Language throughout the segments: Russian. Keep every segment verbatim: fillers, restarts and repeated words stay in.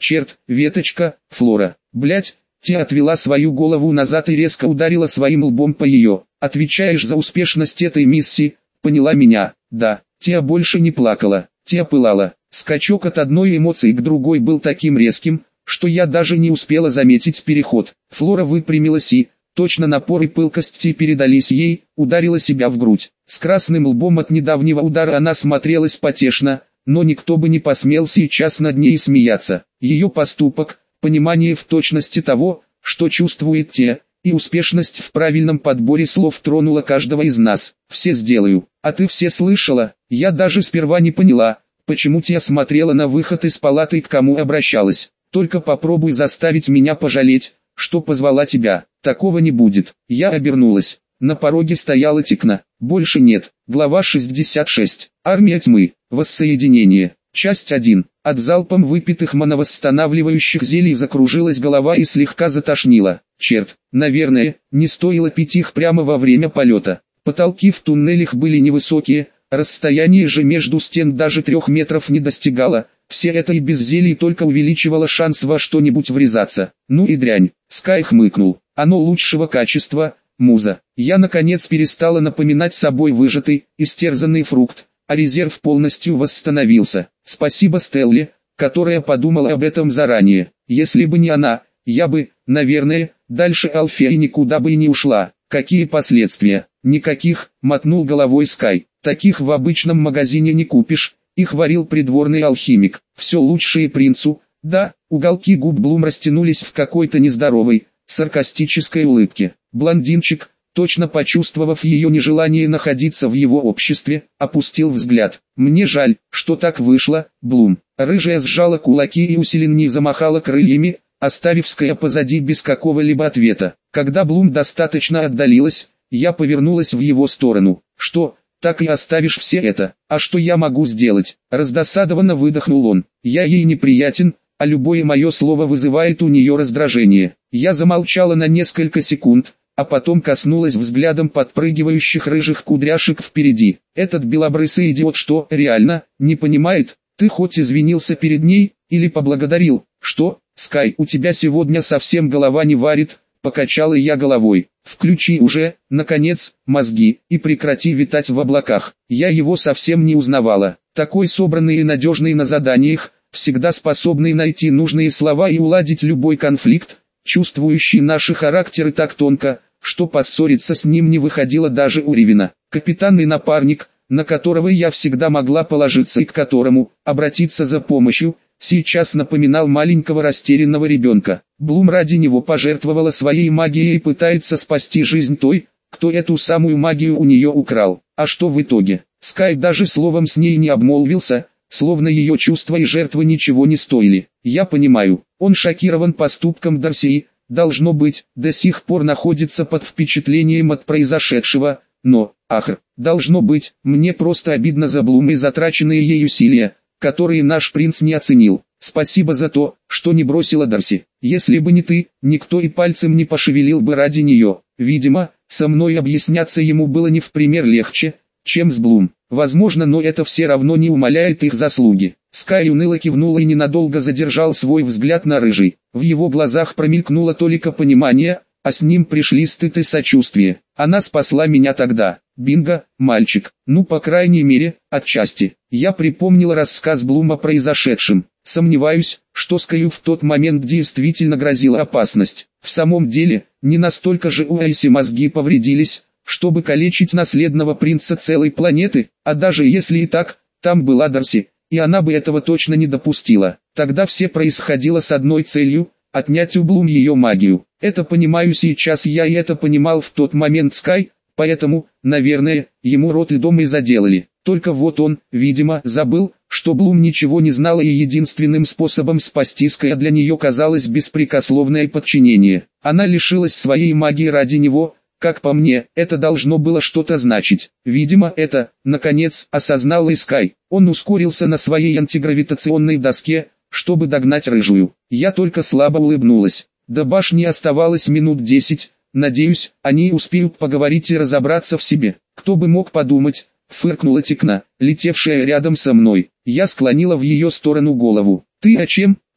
Черт, веточка, Флора, блять. Те отвела свою голову назад и резко ударила своим лбом по ее. Отвечаешь за успешность этой миссии, поняла меня? Да. Теа больше не плакала, Теа пылала. Скачок от одной эмоции к другой был таким резким, что я даже не успела заметить переход. Флора выпрямилась и, точно напор и пылкость передались ей, ударила себя в грудь. С красным лбом от недавнего удара она смотрелась потешно, но никто бы не посмел сейчас над ней смеяться. Ее поступок, понимание в точности того, что чувствует Теа, и успешность в правильном подборе слов тронула каждого из нас. «Все сделаю, а ты все слышала?» Я даже сперва не поняла, почему Теа смотрела на выход из палаты и к кому обращалась. «Только попробуй заставить меня пожалеть, что позвала тебя. Такого не будет». Я обернулась. На пороге стояла Тикна. Больше нет. Глава шестьдесят шесть. Армия тьмы. Воссоединение. Часть один. От залпом выпитых моновосстанавливающих зелий закружилась голова и слегка затошнило. Черт, наверное, не стоило пить их прямо во время полета. Потолки в туннелях были невысокие, расстояние же между стен даже трех метров не достигало. Все это и без зелий только увеличивало шанс во что-нибудь врезаться. Ну и дрянь. Скай хмыкнул. Оно лучшего качества, муза. Я наконец перестала напоминать собой выжатый, истерзанный фрукт, а резерв полностью восстановился. Спасибо Стелле, которая подумала об этом заранее. Если бы не она, я бы, наверное, дальше Алфея никуда бы и не ушла. Какие последствия? Никаких, мотнул головой Скай. Таких в обычном магазине не купишь. Их варил придворный алхимик. Все лучшее принцу. Да, уголки губ Блум растянулись в какой-то нездоровой, саркастической улыбке. Блондинчик, точно почувствовав ее нежелание находиться в его обществе, опустил взгляд. «Мне жаль, что так вышло, Блум». Рыжая сжала кулаки и усиленней замахала крыльями, оставив Ская позади без какого-либо ответа. Когда Блум достаточно отдалилась, я повернулась в его сторону. «Что, так и оставишь все это? А что я могу сделать?» Раздосадованно выдохнул он. «Я ей неприятен, а любое мое слово вызывает у нее раздражение». Я замолчала на несколько секунд, а потом коснулась взглядом подпрыгивающих рыжих кудряшек впереди. «Этот белобрысый идиот что, реально, не понимает? Ты хоть извинился перед ней, или поблагодарил?» «Что, Скай, у тебя сегодня совсем голова не варит?» Покачала я головой. «Включи уже, наконец, мозги, и прекрати витать в облаках». Я его совсем не узнавала. Такой собранный и надежный на заданиях, всегда способный найти нужные слова и уладить любой конфликт, чувствующий наши характеры так тонко, что поссориться с ним не выходило даже у Ривина. Капитан и напарник, на которого я всегда могла положиться и к которому обратиться за помощью, сейчас напоминал маленького растерянного ребенка. Блум ради него пожертвовала своей магией и пытается спасти жизнь той, кто эту самую магию у нее украл. А что в итоге? Скай даже словом с ней не обмолвился, словно ее чувства и жертвы ничего не стоили. Я понимаю, он шокирован поступком Дарси и, должно быть, до сих пор находится под впечатлением от произошедшего, но, ах, должно быть, мне просто обидно за Блум и затраченные ей усилия, которые наш принц не оценил. Спасибо за то, что не бросила Дарси. Если бы не ты, никто и пальцем не пошевелил бы ради нее. Видимо, со мной объясняться ему было не в пример легче, чем с Блум. Возможно, но это все равно не умаляет их заслуги. Скай уныло кивнул и ненадолго задержал свой взгляд на рыжий. В его глазах промелькнуло только понимание, а с ним пришли стыд и сочувствие. Она спасла меня тогда. Бинго, мальчик. Ну, по крайней мере, отчасти. Я припомнил рассказ Блума о произошедшем. Сомневаюсь, что Скаю в тот момент действительно грозила опасность. В самом деле, не настолько же у Айси мозги повредились, чтобы калечить наследного принца целой планеты, а даже если и так, там была Дарси, и она бы этого точно не допустила. Тогда все происходило с одной целью – отнять у Блум ее магию. Это понимаю сейчас я и это понимал в тот момент Скай, поэтому, наверное, ему рот и дом и заделали. Только вот он, видимо, забыл, что Блум ничего не знала и единственным способом спасти Ская для нее казалось беспрекословное подчинение. Она лишилась своей магии ради него. Как по мне, это должно было что-то значить. Видимо, это, наконец, осознал и Скай. Он ускорился на своей антигравитационной доске, чтобы догнать рыжую. Я только слабо улыбнулась. До башни оставалось минут десять. Надеюсь, они успеют поговорить и разобраться в себе. Кто бы мог подумать, фыркнула Тикна, летевшая рядом со мной. Я склонила в ее сторону голову. Ты о чем?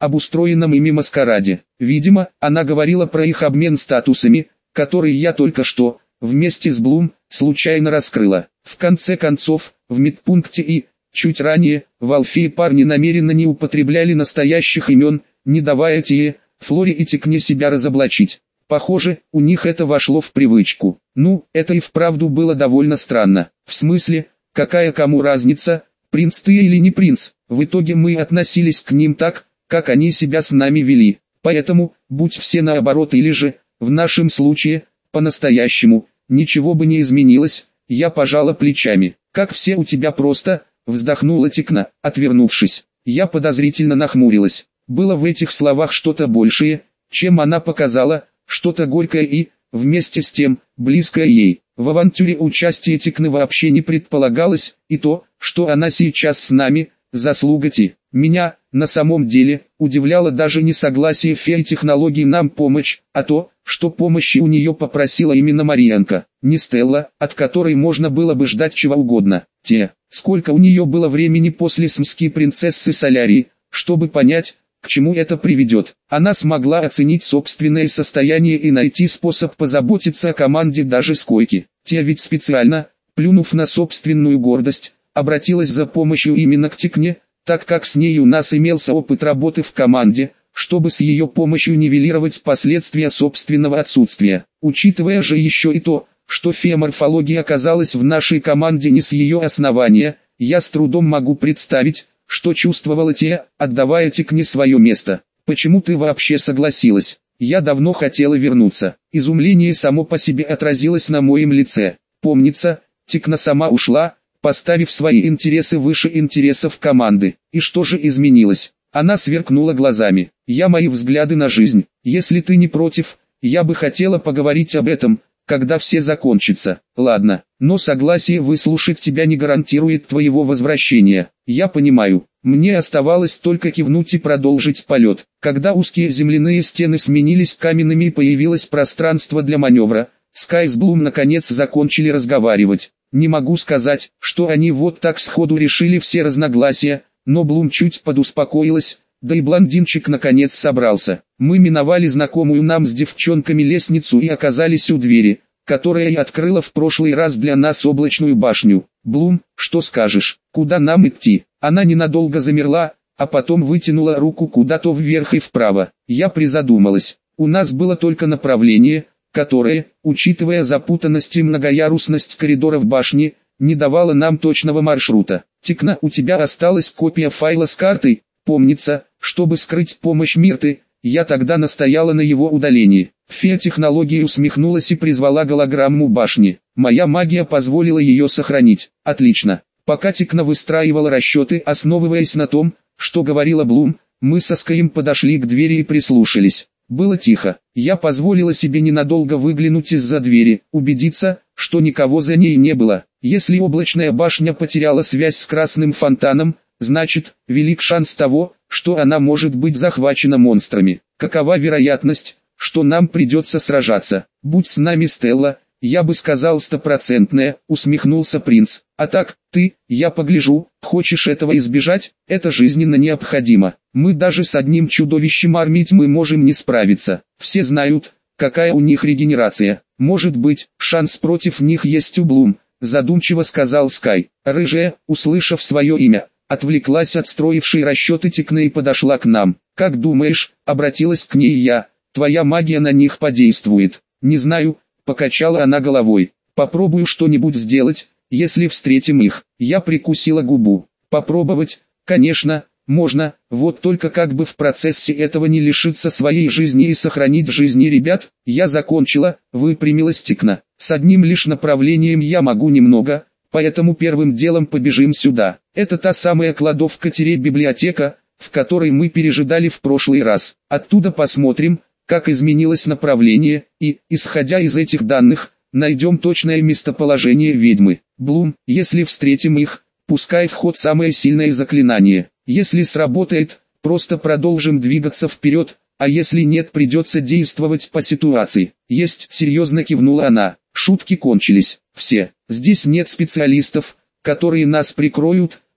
обустроенном ими маскараде. Видимо, она говорила про их обмен статусами, который я только что, вместе с Блум, случайно раскрыла. В конце концов, в медпункте и, чуть ранее, в Алфее парни намеренно не употребляли настоящих имен, не давая Тие, Флоре и Тикне себя разоблачить. Похоже, у них это вошло в привычку. Ну, это и вправду было довольно странно. В смысле, какая кому разница, принц ты или не принц? В итоге мы относились к ним так, как они себя с нами вели. Поэтому, будь все наоборот или же, в нашем случае, по-настоящему, ничего бы не изменилось. Я пожала плечами. Как все у тебя просто, вздохнула Тикна, отвернувшись. Я подозрительно нахмурилась. Было в этих словах что-то большее, чем она показала, что-то горькое и, вместе с тем, близкое ей. В авантюре участие Тикны вообще не предполагалось, и то, что она сейчас с нами, заслуга Ти. Меня, на самом деле, удивляло даже не согласие феи технологий нам помочь, а то, что помощи у нее попросила именно Марианка, не Стелла, от которой можно было бы ждать чего угодно. Те, сколько у нее было времени после смски принцессы Солярии, чтобы понять, к чему это приведет. Она смогла оценить собственное состояние и найти способ позаботиться о команде даже с койки. Те ведь специально, плюнув на собственную гордость, обратилась за помощью именно к Тикне, так как с ней у нас имелся опыт работы в команде, чтобы с ее помощью нивелировать последствия собственного отсутствия. Учитывая же еще и то, что феоморфология оказалась в нашей команде не с ее основания, я с трудом могу представить, что чувствовала Тия, отдавая Тикне свое место. Почему ты вообще согласилась? Я давно хотела вернуться. Изумление само по себе отразилось на моем лице. Помнится, Тикна сама ушла, поставив свои интересы выше интересов команды. И что же изменилось? Она сверкнула глазами. Я мои взгляды на жизнь. Если ты не против, я бы хотела поговорить об этом, когда все закончится. Ладно, но согласие выслушать тебя не гарантирует твоего возвращения. Я понимаю. Мне оставалось только кивнуть и продолжить полет. Когда узкие земляные стены сменились каменными и появилось пространство для маневра, Скай с Блум наконец закончили разговаривать. Не могу сказать, что они вот так сходу решили все разногласия, но Блум чуть подуспокоилась, да и блондинчик наконец собрался. Мы миновали знакомую нам с девчонками лестницу и оказались у двери, которая и открыла в прошлый раз для нас облачную башню. Блум, что скажешь, куда нам идти? Она ненадолго замерла, а потом вытянула руку куда-то вверх и вправо. Я призадумалась. У нас было только направление, которое, учитывая запутанность и многоярусность коридоров башни, не давало нам точного маршрута. Тикна, у тебя осталась копия файла с картой? Помнится, чтобы скрыть помощь Мирты, я тогда настояла на его удалении. Фея технологии усмехнулась и призвала голограмму башни. Моя магия позволила ее сохранить. Отлично. Пока Тикна выстраивала расчеты, основываясь на том, что говорила Блум, мы со Скаем подошли к двери и прислушались. Было тихо. Я позволила себе ненадолго выглянуть из-за двери, убедиться, что никого за ней не было. Если облачная башня потеряла связь с красным фонтаном, значит, велик шанс того, что она может быть захвачена монстрами. Какова вероятность, что нам придется сражаться? Будь с нами Стелла, я бы сказал стопроцентная, усмехнулся принц. А так, ты, я погляжу, хочешь этого избежать? Это жизненно необходимо. Мы даже с одним чудовищем армии тьмы можем не справиться. Все знают, какая у них регенерация. Может быть, шанс против них есть у Блум, задумчиво сказал Скай. Рыжая, услышав свое имя, отвлеклась от строившей расчеты Тикны и подошла к нам. Как думаешь, обратилась к ней я, твоя магия на них подействует? Не знаю, покачала она головой. Попробую что-нибудь сделать, если встретим их. Я прикусила губу. Попробовать, конечно, можно, вот только как бы в процессе этого не лишиться своей жизни и сохранить жизни ребят. Я закончила, выпрямилась Тикна. С одним лишь направлением я могу немного, поэтому первым делом побежим сюда. Это та самая кладовка-библиотека, в которой мы пережидали в прошлый раз. Оттуда посмотрим, как изменилось направление, и, исходя из этих данных, найдем точное местоположение ведьмы. Блум, если встретим их, пускай в ход самое сильное заклинание. Если сработает, просто продолжим двигаться вперед, а если нет, придется действовать по ситуации. Есть, серьезно кивнула она. Шутки кончились. Все. Здесь нет специалистов, которые нас прикроют,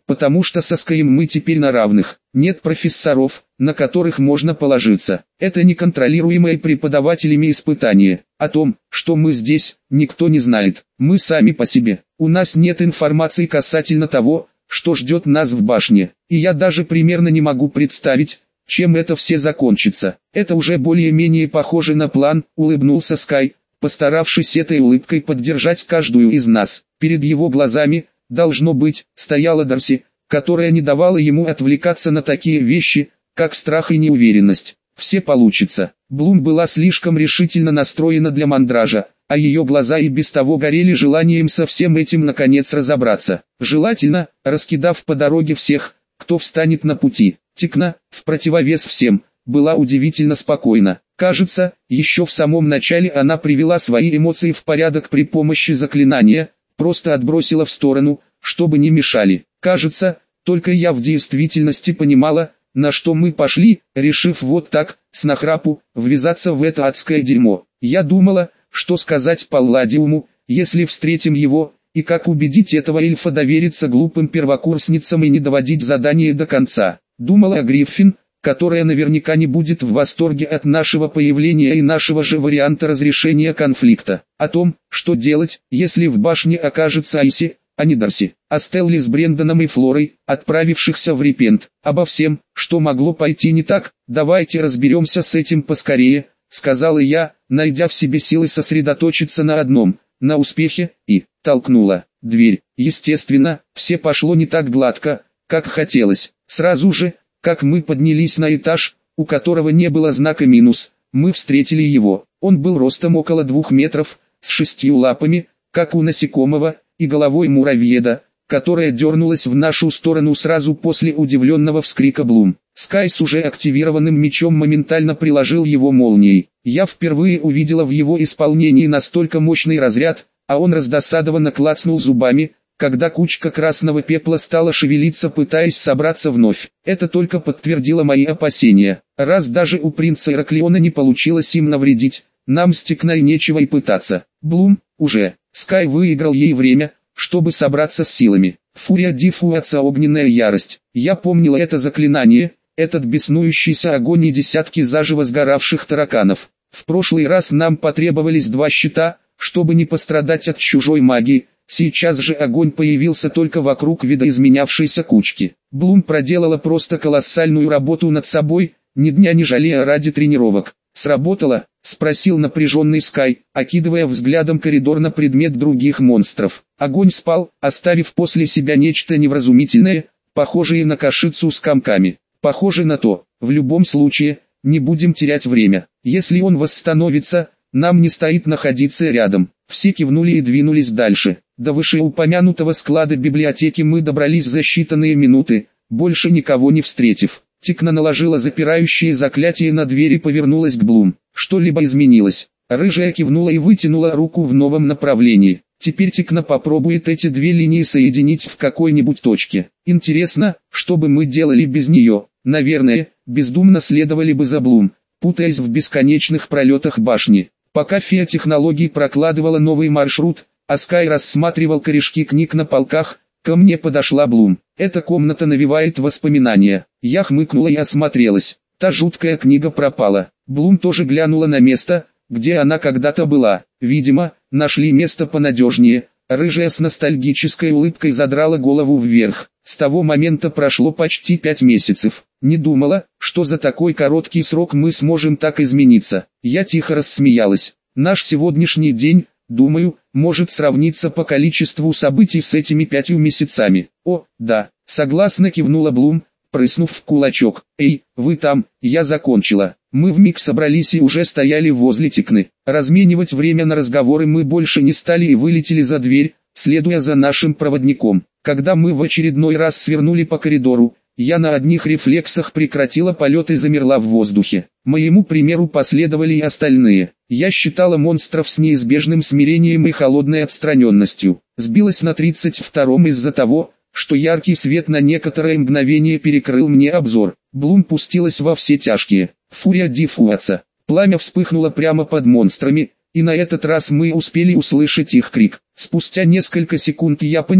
потому что со Скайем мы теперь на равных. Нет профессоров, на которых можно положиться. Это неконтролируемое преподавателями испытание. О том, что мы здесь, никто не знает. Мы сами по себе. У нас нет информации касательно того, что ждет нас в башне. И я даже примерно не могу представить, чем это все закончится. Это уже более-менее похоже на план, улыбнулся Скай, постаравшись этой улыбкой поддержать каждую из нас. Перед его глазами, должно быть, стояла Дарси, которая не давала ему отвлекаться на такие вещи, как страх и неуверенность. Все получится. Блум была слишком решительно настроена для мандража, а ее глаза и без того горели желанием со всем этим наконец разобраться. Желательно, раскидав по дороге всех, кто встанет на пути. Тикна, в противовес всем, была удивительно спокойна. Кажется, еще в самом начале она привела свои эмоции в порядок при помощи заклинания, просто отбросила в сторону, чтобы не мешали. Кажется, только я в действительности понимала, на что мы пошли, решив вот так, с нахрапу, ввязаться в это адское дерьмо. Я думала, что сказать Палладиуму, если встретим его, и как убедить этого эльфа довериться глупым первокурсницам и не доводить задание до конца. Думала о Гриффин, которая наверняка не будет в восторге от нашего появления и нашего же варианта разрешения конфликта. О том, что делать, если в башне окажется Айси, а не Дарси. О Стелле с Брендоном и Флорой, отправившихся в Репент. Обо всем, что могло пойти не так. Давайте разберемся с этим поскорее, сказала я, найдя в себе силы сосредоточиться на одном, на успехе, и толкнула дверь. Естественно, все пошло не так гладко, как хотелось. Сразу же, как мы поднялись на этаж, у которого не было знака минус, мы встретили его. Он был ростом около двух метров, с шестью лапами, как у насекомого, и головой муравьеда, которая дернулась в нашу сторону сразу после удивленного вскрика Блум. Скай с уже активированным мечом моментально приложил его молнией. Я впервые увидела в его исполнении настолько мощный разряд, а он раздосадованно клацнул зубами, когда кучка красного пепла стала шевелиться, пытаясь собраться вновь. Это только подтвердило мои опасения. Раз даже у принца Ираклиона не получилось им навредить, нам с Тикной нечего и пытаться. Блум, уже. Скай выиграл ей время, чтобы собраться с силами. Фурия Дифуаца, огненная ярость. Я помнила это заклинание, этот беснующийся огонь и десятки заживо сгоравших тараканов. В прошлый раз нам потребовались два щита, чтобы не пострадать от чужой магии. Сейчас же огонь появился только вокруг видоизменявшейся кучки. Блум проделала просто колоссальную работу над собой, ни дня не жалея ради тренировок. «Сработало?» — спросил напряженный Скай, окидывая взглядом коридор на предмет других монстров. Огонь спал, оставив после себя нечто невразумительное, похожее на кашицу с комками. Похоже на то. В любом случае, не будем терять время. Если он восстановится, нам не стоит находиться рядом. Все кивнули и двинулись дальше. До вышеупомянутого склада библиотеки мы добрались за считанные минуты, больше никого не встретив. Тикна наложила запирающее заклятие на дверь и повернулась к Блум. Что-либо изменилось. Рыжая кивнула и вытянула руку в новом направлении. Теперь Тикна попробует эти две линии соединить в какой-нибудь точке. Интересно, что бы мы делали без нее? Наверное, бездумно следовали бы за Блум, путаясь в бесконечных пролетах башни. Пока фея технологий прокладывала новый маршрут, а Скай рассматривал корешки книг на полках, ко мне подошла Блум. Эта комната навевает воспоминания. Я хмыкнула и осмотрелась. Та жуткая книга пропала. Блум тоже глянула на место, где она когда-то была. Видимо, нашли место понадежнее. Рыжая с ностальгической улыбкой задрала голову вверх. С того момента прошло почти пять месяцев. Не думала, что за такой короткий срок мы сможем так измениться. Я тихо рассмеялась. Наш сегодняшний день, думаю, может сравниться по количеству событий с этими пятью месяцами. О, да, согласно кивнула Блум, прыснув в кулачок. Эй, вы там, я закончила. Мы вмиг собрались и уже стояли возле Тикны. Разменивать время на разговоры мы больше не стали и вылетели за дверь, следуя за нашим проводником. Когда мы в очередной раз свернули по коридору, я на одних рефлексах прекратила полет и замерла в воздухе. Моему примеру последовали и остальные. Я считала монстров с неизбежным смирением и холодной отстраненностью. Сбилась на тридцать втором из-за того, что яркий свет на некоторое мгновение перекрыл мне обзор. Блум пустилась во все тяжкие. Фурия Дифуаца. Пламя вспыхнуло прямо под монстрами, и на этот раз мы успели услышать их крик. Спустя несколько секунд я поняла,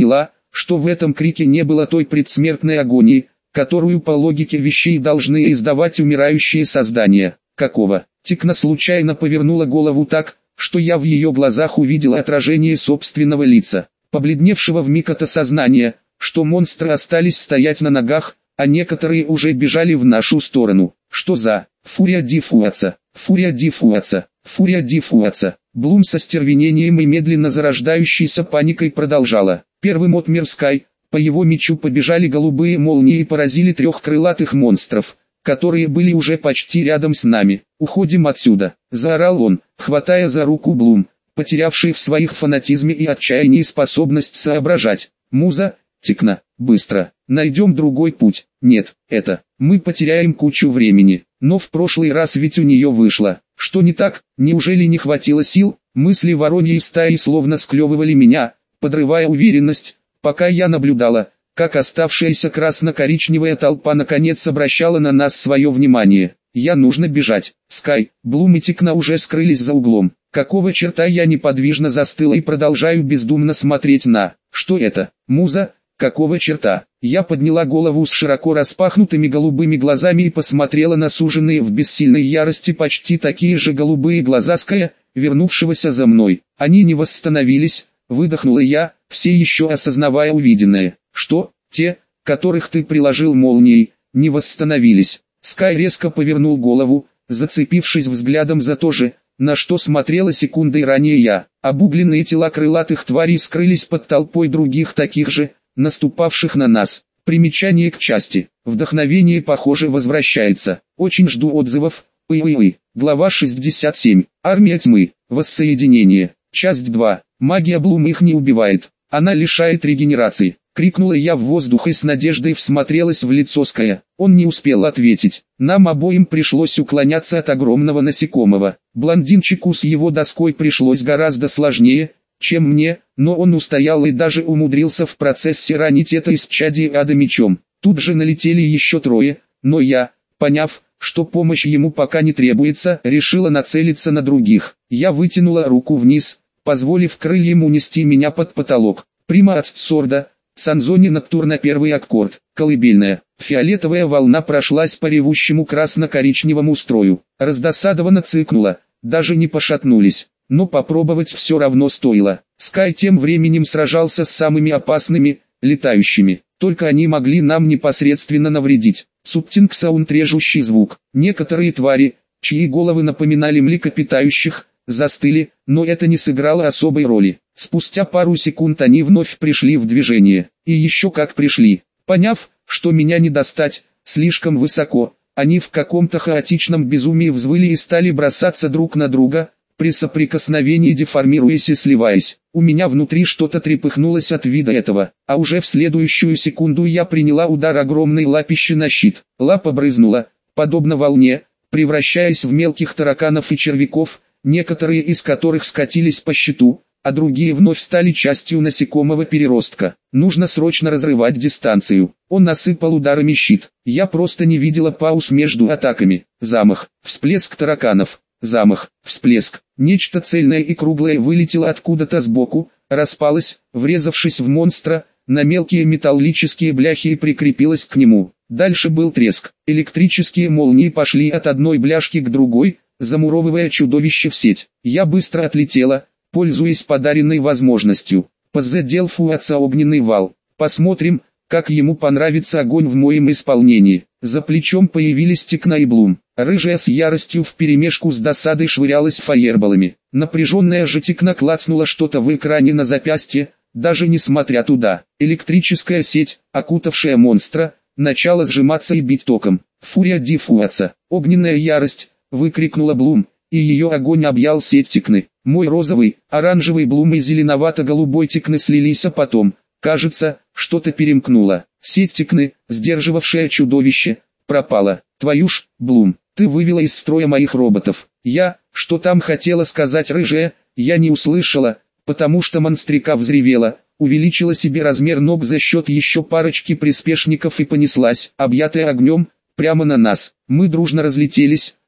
что в этом крике не было той предсмертной агонии, которую по логике вещей должны издавать умирающие создания. Какого? Тикна случайно повернула голову так, что я в ее глазах увидел отражение собственного лица, побледневшего вмиг от осознания, что монстры остались стоять на ногах, а некоторые уже бежали в нашу сторону. Что за фурия дифуаца, фурия дифуаца, фурия дифуаца? Блум со стервенением и медленно зарождающейся паникой продолжала. Первым отмер Скай, по его мечу побежали голубые молнии и поразили трех крылатых монстров, которые были уже почти рядом с нами. «Уходим отсюда!» – заорал он, хватая за руку Блум, потерявший в своих фанатизме и отчаянии способность соображать. «Муза, Тикна, быстро, найдем другой путь». «Нет, это, мы потеряем кучу времени, но в прошлый раз ведь у нее вышло». «Что не так? Неужели не хватило сил?» Мысли вороньей стаи словно склевывали меня, подрывая уверенность, пока я наблюдала, как оставшаяся красно-коричневая толпа наконец обращала на нас свое внимание. «Я нужно бежать». Скай, Блум и Тикна уже скрылись за углом. Какого черта я неподвижно застыла и продолжаю бездумно смотреть на... Что это? Муза? Какого черта? Я подняла голову с широко распахнутыми голубыми глазами и посмотрела на суженные в бессильной ярости почти такие же голубые глаза Ская, вернувшегося за мной. Они не восстановились, выдохнула я, все еще осознавая увиденное. Что? Те, которых ты приложил молнией, не восстановились. Скай резко повернул голову, зацепившись взглядом за то же, на что смотрела секундой ранее я. Обугленные тела крылатых тварей скрылись под толпой других таких же, наступавших на нас. Примечание к части. Вдохновение, похоже, возвращается. Очень жду отзывов. Ой-ой-ой. Глава шестьдесят семь. Армия тьмы. Воссоединение. Часть два. Магия Блум их не убивает. Она лишает регенерации. Крикнула я в воздух и с надеждой всмотрелась в лицо Ская. Он не успел ответить. Нам обоим пришлось уклоняться от огромного насекомого. Блондинчику с его доской пришлось гораздо сложнее, чем мне, но он устоял и даже умудрился в процессе ранить это исчадие ада мечом. Тут же налетели еще трое, но я, поняв, что помощь ему пока не требуется, решила нацелиться на других. Я вытянула руку вниз, позволив крыльям унести меня под потолок. Прима от сорда, Санзони ноктурна первый аккорд, колыбельная. Фиолетовая волна прошлась по ревущему красно-коричневому строю. Раздосадованно цыкнула, даже не пошатнулись. Но попробовать все равно стоило. Скай тем временем сражался с самыми опасными, летающими. Только они могли нам непосредственно навредить. Субтинг-саунд, режущий звук. Некоторые твари, чьи головы напоминали млекопитающих, застыли, но это не сыграло особой роли. Спустя пару секунд они вновь пришли в движение. И еще как пришли. Поняв, что меня не достать, слишком высоко, они в каком-то хаотичном безумии взвыли и стали бросаться друг на друга, при соприкосновении деформируясь и сливаясь. У меня внутри что-то трепыхнулось от вида этого, а уже в следующую секунду я приняла удар огромной лапищи на щит. Лапа брызнула, подобно волне, превращаясь в мелких тараканов и червяков, некоторые из которых скатились по щиту, а другие вновь стали частью насекомого переростка. Нужно срочно разрывать дистанцию. Он насыпал ударами щит. Я просто не видела пауз между атаками. Замах, всплеск тараканов. Замах, всплеск. Нечто цельное и круглое вылетело откуда-то сбоку, распалось, врезавшись в монстра, на мелкие металлические бляхи и прикрепилось к нему. Дальше был треск. Электрические молнии пошли от одной бляшки к другой, замуровывая чудовище в сеть. Я быстро отлетела, пользуясь подаренной возможностью. Позадел Фуаца огненный вал. Посмотрим, как ему понравится огонь в моем исполнении. За плечом появились Тикна и Блум. Рыжая с яростью вперемешку с досадой швырялась фаерболами. Напряженная же Тикна клацнула что-то в экране на запястье, даже не смотря туда. Электрическая сеть, окутавшая монстра, начала сжиматься и бить током. Фурия дифуаца, огненная ярость, выкрикнула Блум, и ее огонь объял сеть Тикны. Мой розовый, оранжевый Блум и зеленовато-голубой Тикны слились, а потом, кажется, что-то перемкнуло. Сеть Тикны, сдерживавшая чудовище, пропала. Твою ж, Блум, ты вывела из строя моих роботов. Я, что там хотела сказать рыжая, я не услышала, потому что монстрика взревела, увеличила себе размер ног за счет еще парочки приспешников и понеслась, объятая огнем, прямо на нас. Мы дружно разлетелись,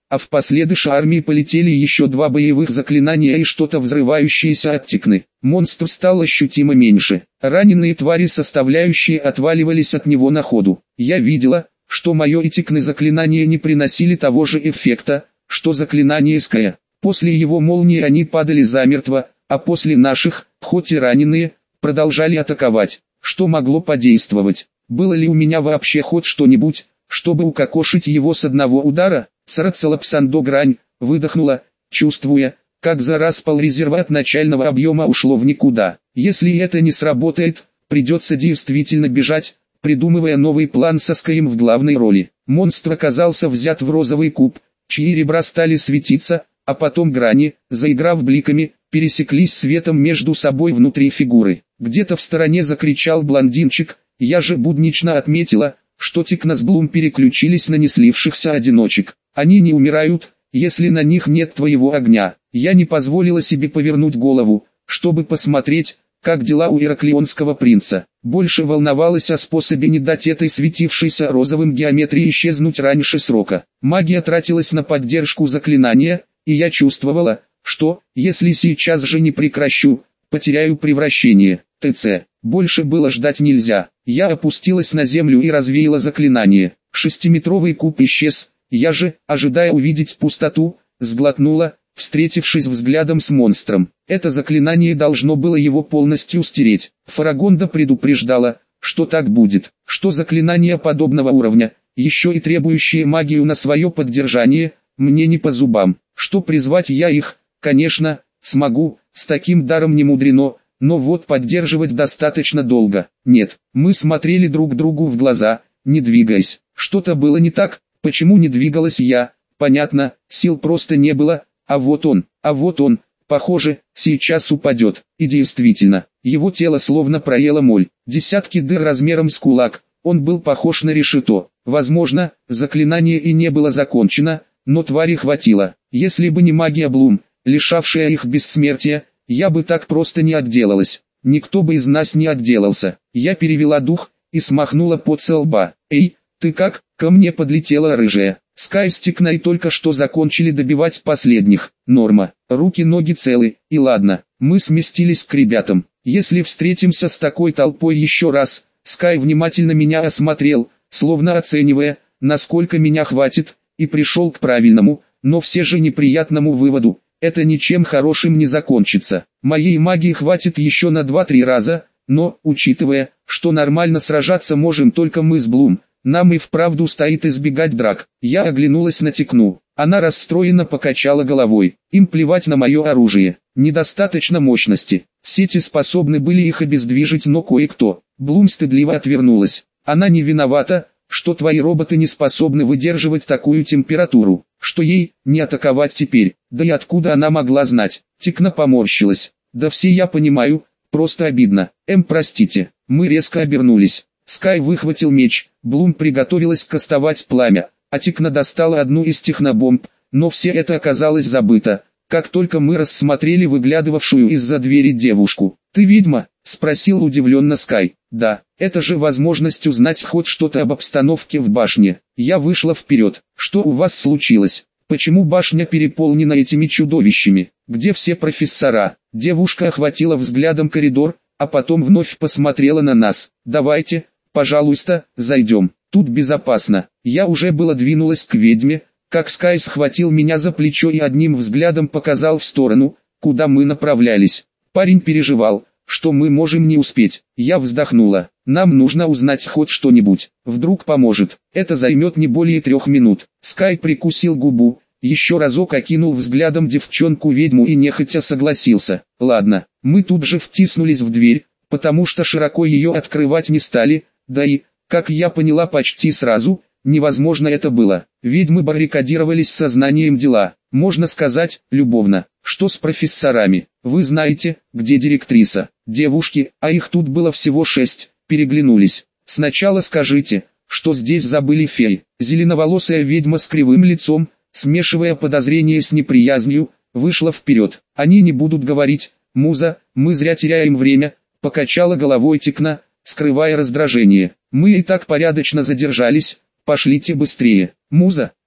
а в последующей армии полетели еще два боевых заклинания и что-то взрывающееся от Тикны. Монстр стал ощутимо меньше. Раненые твари составляющие отваливались от него на ходу. Я видела, что мое и Тикны заклинания не приносили того же эффекта, что заклинание Ская. После его молнии они падали замертво, а после наших, хоть и раненые, продолжали атаковать. Что могло подействовать? Было ли у меня вообще хоть что-нибудь, чтобы укокошить его с одного удара? Сарацалапсандо грань, выдохнула, чувствуя, как за раз полрезерва от начального объема ушло в никуда. Если это не сработает, придется действительно бежать, придумывая новый план со Скаем в главной роли. Монстр оказался взят в розовый куб, чьи ребра стали светиться, а потом грани, заиграв бликами, пересеклись светом между собой внутри фигуры. Где-то в стороне закричал блондинчик, я же буднично отметила, что Тикна с Блум переключились на неслившихся одиночек. Они не умирают, если на них нет твоего огня. Я не позволила себе повернуть голову, чтобы посмотреть, как дела у ираклионского принца. Больше волновалась о способе не дать этой светившейся розовым геометрии исчезнуть раньше срока. Магия тратилась на поддержку заклинания, и я чувствовала, что, если сейчас же не прекращу, потеряю превращение. ТЦ. Больше было ждать нельзя. Я опустилась на землю и развеяла заклинание. Шестиметровый куб исчез. Я же, ожидая увидеть пустоту, сглотнула, встретившись взглядом с монстром. Это заклинание должно было его полностью стереть. Фарагонда предупреждала, что так будет, что заклинания подобного уровня, еще и требующие магию на свое поддержание, мне не по зубам. Что призвать я их, конечно, смогу, с таким даром не мудрено, но вот поддерживать достаточно долго. Нет, мы смотрели друг другу в глаза, не двигаясь. Что-то было не так. Почему не двигалась я? Понятно, сил просто не было, а вот он, а вот он, похоже, сейчас упадет. И действительно, его тело словно проело моль. Десятки дыр размером с кулак, он был похож на решето. Возможно, заклинание и не было закончено, но твари хватило. Если бы не магия Блум, лишавшая их бессмертия, я бы так просто не отделалась. Никто бы из нас не отделался. Я перевела дух и смахнула пот со лба. Эй, ты как? Ко мне подлетела рыжая. Скай с Тикной только что закончили добивать последних. Норма. Руки-ноги целы, и ладно. Мы сместились к ребятам. Если встретимся с такой толпой еще раз, Скай внимательно меня осмотрел, словно оценивая, насколько меня хватит, и пришел к правильному, но все же неприятному выводу. Это ничем хорошим не закончится. Моей магии хватит еще на два-три раза, но, учитывая, что нормально сражаться можем только мы с Блум, нам и вправду стоит избегать драк. Я оглянулась на Тикну. Она расстроенно покачала головой. Им плевать на мое оружие. Недостаточно мощности. Сети способны были их обездвижить, но кое-кто. Блум стыдливо отвернулась. Она не виновата, что твои роботы не способны выдерживать такую температуру. Что ей, не атаковать теперь? Да и откуда она могла знать? Тикна поморщилась. Да все я понимаю, просто обидно. Эм, простите. Мы резко обернулись. Скай выхватил меч, Блум приготовилась кастовать пламя, а Тикна достала одну из технобомб, но все это оказалось забыто, как только мы рассмотрели выглядывавшую из-за двери девушку. «Ты ведьма?» — спросил удивленно Скай. «Да, это же возможность узнать хоть что-то об обстановке в башне». Я вышла вперед. «Что у вас случилось? Почему башня переполнена этими чудовищами? Где все профессора?» Девушка охватила взглядом коридор, а потом вновь посмотрела на нас. «Давайте, пожалуйста, зайдем, тут безопасно». Я уже было двинулась к ведьме, как Скай схватил меня за плечо и одним взглядом показал в сторону, куда мы направлялись. Парень переживал, что мы можем не успеть. Я вздохнула. Нам нужно узнать хоть что-нибудь. Вдруг поможет. Это займет не более трех минут. Скай прикусил губу, еще разок окинул взглядом девчонку-ведьму и нехотя согласился. Ладно, мы тут же втиснулись в дверь, потому что широко ее открывать не стали, да и, как я поняла почти сразу, невозможно это было. Ведьмы баррикадировались сознанием дела, можно сказать, любовно. Что с профессорами? Вы знаете, где директриса? Девушки, а их тут было всего шесть, переглянулись. Сначала скажите, что здесь забыли феи. Зеленоволосая ведьма с кривым лицом, смешивая подозрения с неприязнью, вышла вперед. Они не будут говорить, муза, мы зря теряем время, покачала головой Тикна, скрывая раздражение. Мы и так порядочно задержались, пошлите быстрее. Муза,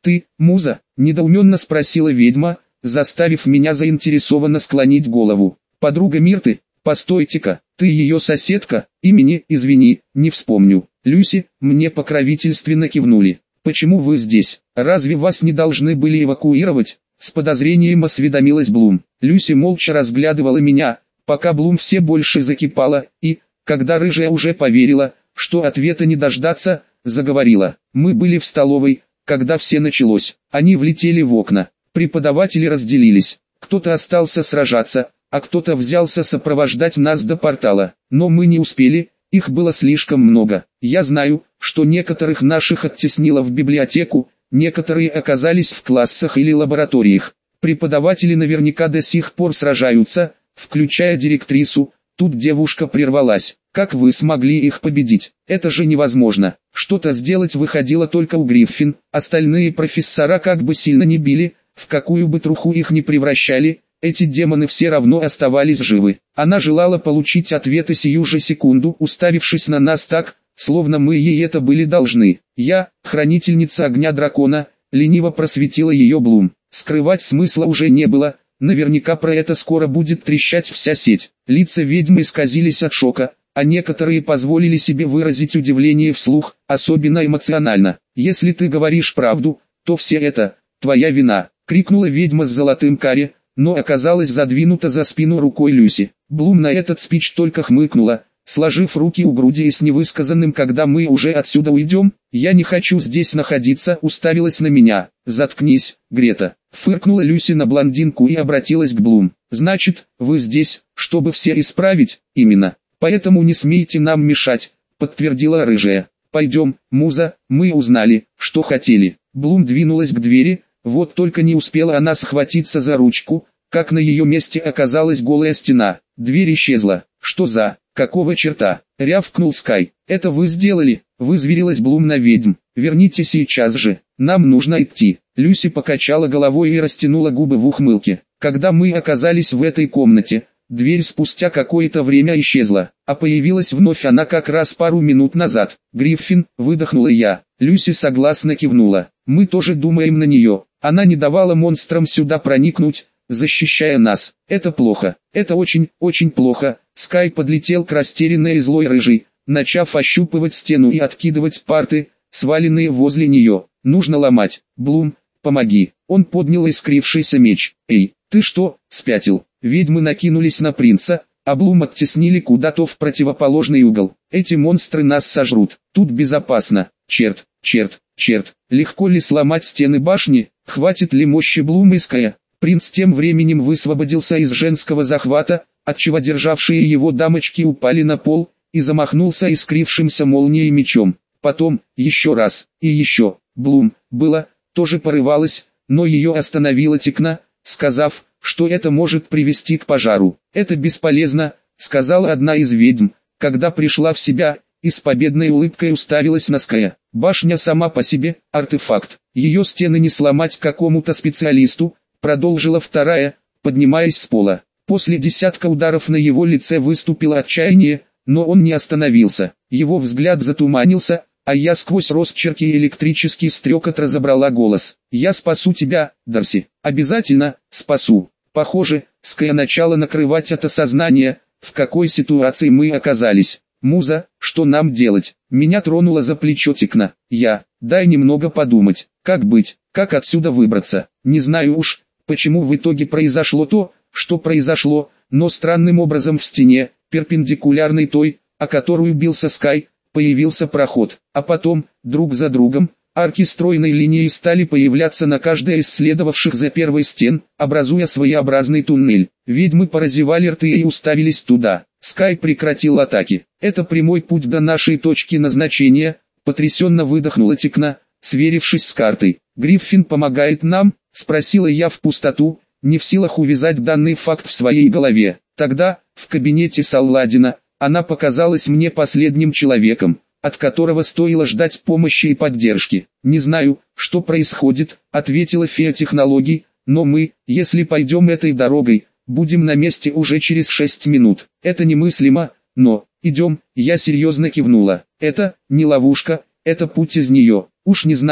«Ты, Муза?» – недоуменно спросила ведьма, заставив меня заинтересованно склонить голову. «Подруга Мирты? Постойте-ка, ты ее соседка? Имени, извини, не вспомню». Люси, мне покровительственно кивнули. «Почему вы здесь? Разве вас не должны были эвакуировать?» С подозрением осведомилась Блум. Люси молча разглядывала меня, пока Блум все больше закипала, и, когда рыжая уже поверила, что ответа не дождаться, заговорила. «Мы были в столовой, когда все началось. Они влетели в окна. Преподаватели разделились. Кто-то остался сражаться, а кто-то взялся сопровождать нас до портала. Но мы не успели, их было слишком много. Я знаю, что некоторых наших оттеснило в библиотеку, некоторые оказались в классах или лабораториях. Преподаватели наверняка до сих пор сражаются, включая директрису». Тут девушка прервалась. «Как вы смогли их победить? Это же невозможно. Что-то сделать выходило только у Гриффин, остальные профессора как бы сильно не били, в какую бы труху их ни превращали, эти демоны все равно оставались живы». Она желала получить ответы сию же секунду, уставившись на нас так, словно мы ей это были должны. «Я, хранительница огня дракона», лениво просветила ее Блум. Скрывать смысла уже не было. Наверняка про это скоро будет трещать вся сеть. Лица ведьмы исказились от шока, а некоторые позволили себе выразить удивление вслух, особенно эмоционально. «Если ты говоришь правду, то все это твоя вина», — крикнула ведьма с золотым каре, но оказалась задвинута за спину рукой Люси. Блум на этот спич только хмыкнула, сложив руки у груди и с невысказанным «когда мы уже отсюда уйдем, я не хочу здесь находиться», уставилась на меня. «Заткнись, Грета», — фыркнула Люси на блондинку и обратилась к Блум. «Значит, вы здесь, чтобы все исправить?» «Именно. Поэтому не смейте нам мешать», — подтвердила рыжая. «Пойдем, Муза, мы узнали, что хотели». Блум двинулась к двери, вот только не успела она схватиться за ручку, как на ее месте оказалась голая стена. Дверь исчезла. «Что за... какого черта?» — рявкнул Скай. «Это вы сделали?» — вызверилась Блум на ведьм. «Верните сейчас же, нам нужно идти». Люси покачала головой и растянула губы в ухмылке. Когда мы оказались в этой комнате, дверь спустя какое-то время исчезла, а появилась вновь она как раз пару минут назад. «Гриффин», — выдохнула я. Люси согласно кивнула. «Мы тоже думаем на нее. Она не давала монстрам сюда проникнуть, защищая нас. Это плохо. Это очень, очень плохо». Скай подлетел к растерянной и злой рыжей, начав ощупывать стену и откидывать парты, сваленные возле нее. «Нужно ломать. Блум, помоги». Он поднял искрившийся меч. «Эй, ты что, спятил?» Ведьмы накинулись на принца, а Блум оттеснили куда-то в противоположный угол. «Эти монстры нас сожрут. Тут безопасно. Черт, черт, черт. Легко ли сломать стены башни? Хватит ли мощи Блум и Ская?» Принц тем временем высвободился из женского захвата, отчего державшие его дамочки упали на пол, и замахнулся искрившимся молнией мечом. Потом, еще раз, и еще. Блум, было, тоже порывалась, но ее остановила Тикна, сказав, что это может привести к пожару. «Это бесполезно», — сказала одна из ведьм, когда пришла в себя, и с победной улыбкой уставилась на Ская. «Башня сама по себе — артефакт. Ее стены не сломать какому-то специалисту», — продолжила вторая, поднимаясь с пола. После десятка ударов на его лице выступило отчаяние, но он не остановился. Его взгляд затуманился, а я сквозь росчерки и электрический стрекот разобрала голос. «Я спасу тебя, Дарси. Обязательно, спасу». Похоже, Ская начала накрывать от осознания, в какой ситуации мы оказались. «Муза, что нам делать?» Меня тронула за плечо Тикна. «Я, дай немного подумать. Как быть, как отсюда выбраться? Не знаю уж, почему в итоге произошло то, что произошло, но странным образом в стене, перпендикулярной той, о которую бился Скай, появился проход, а потом, друг за другом, арки стройной линии стали появляться на каждой из следовавших за первой стен, образуя своеобразный туннель. Ведьмы поразевали рты и уставились туда. Скай прекратил атаки. «Это прямой путь до нашей точки назначения», — потрясенно выдохнула Тикна, сверившись с картой. «Гриффин помогает нам?» — спросила я в пустоту, не в силах увязать данный факт в своей голове. Тогда, в кабинете Салладина, она показалась мне последним человеком, от которого стоило ждать помощи и поддержки. «Не знаю, что происходит», — ответила фея технологий, «но мы, если пойдем этой дорогой, будем на месте уже через шесть минут. Это немыслимо, но, идем», — я серьезно кивнула. «Это, не ловушка, это путь из нее. Уж не знаю,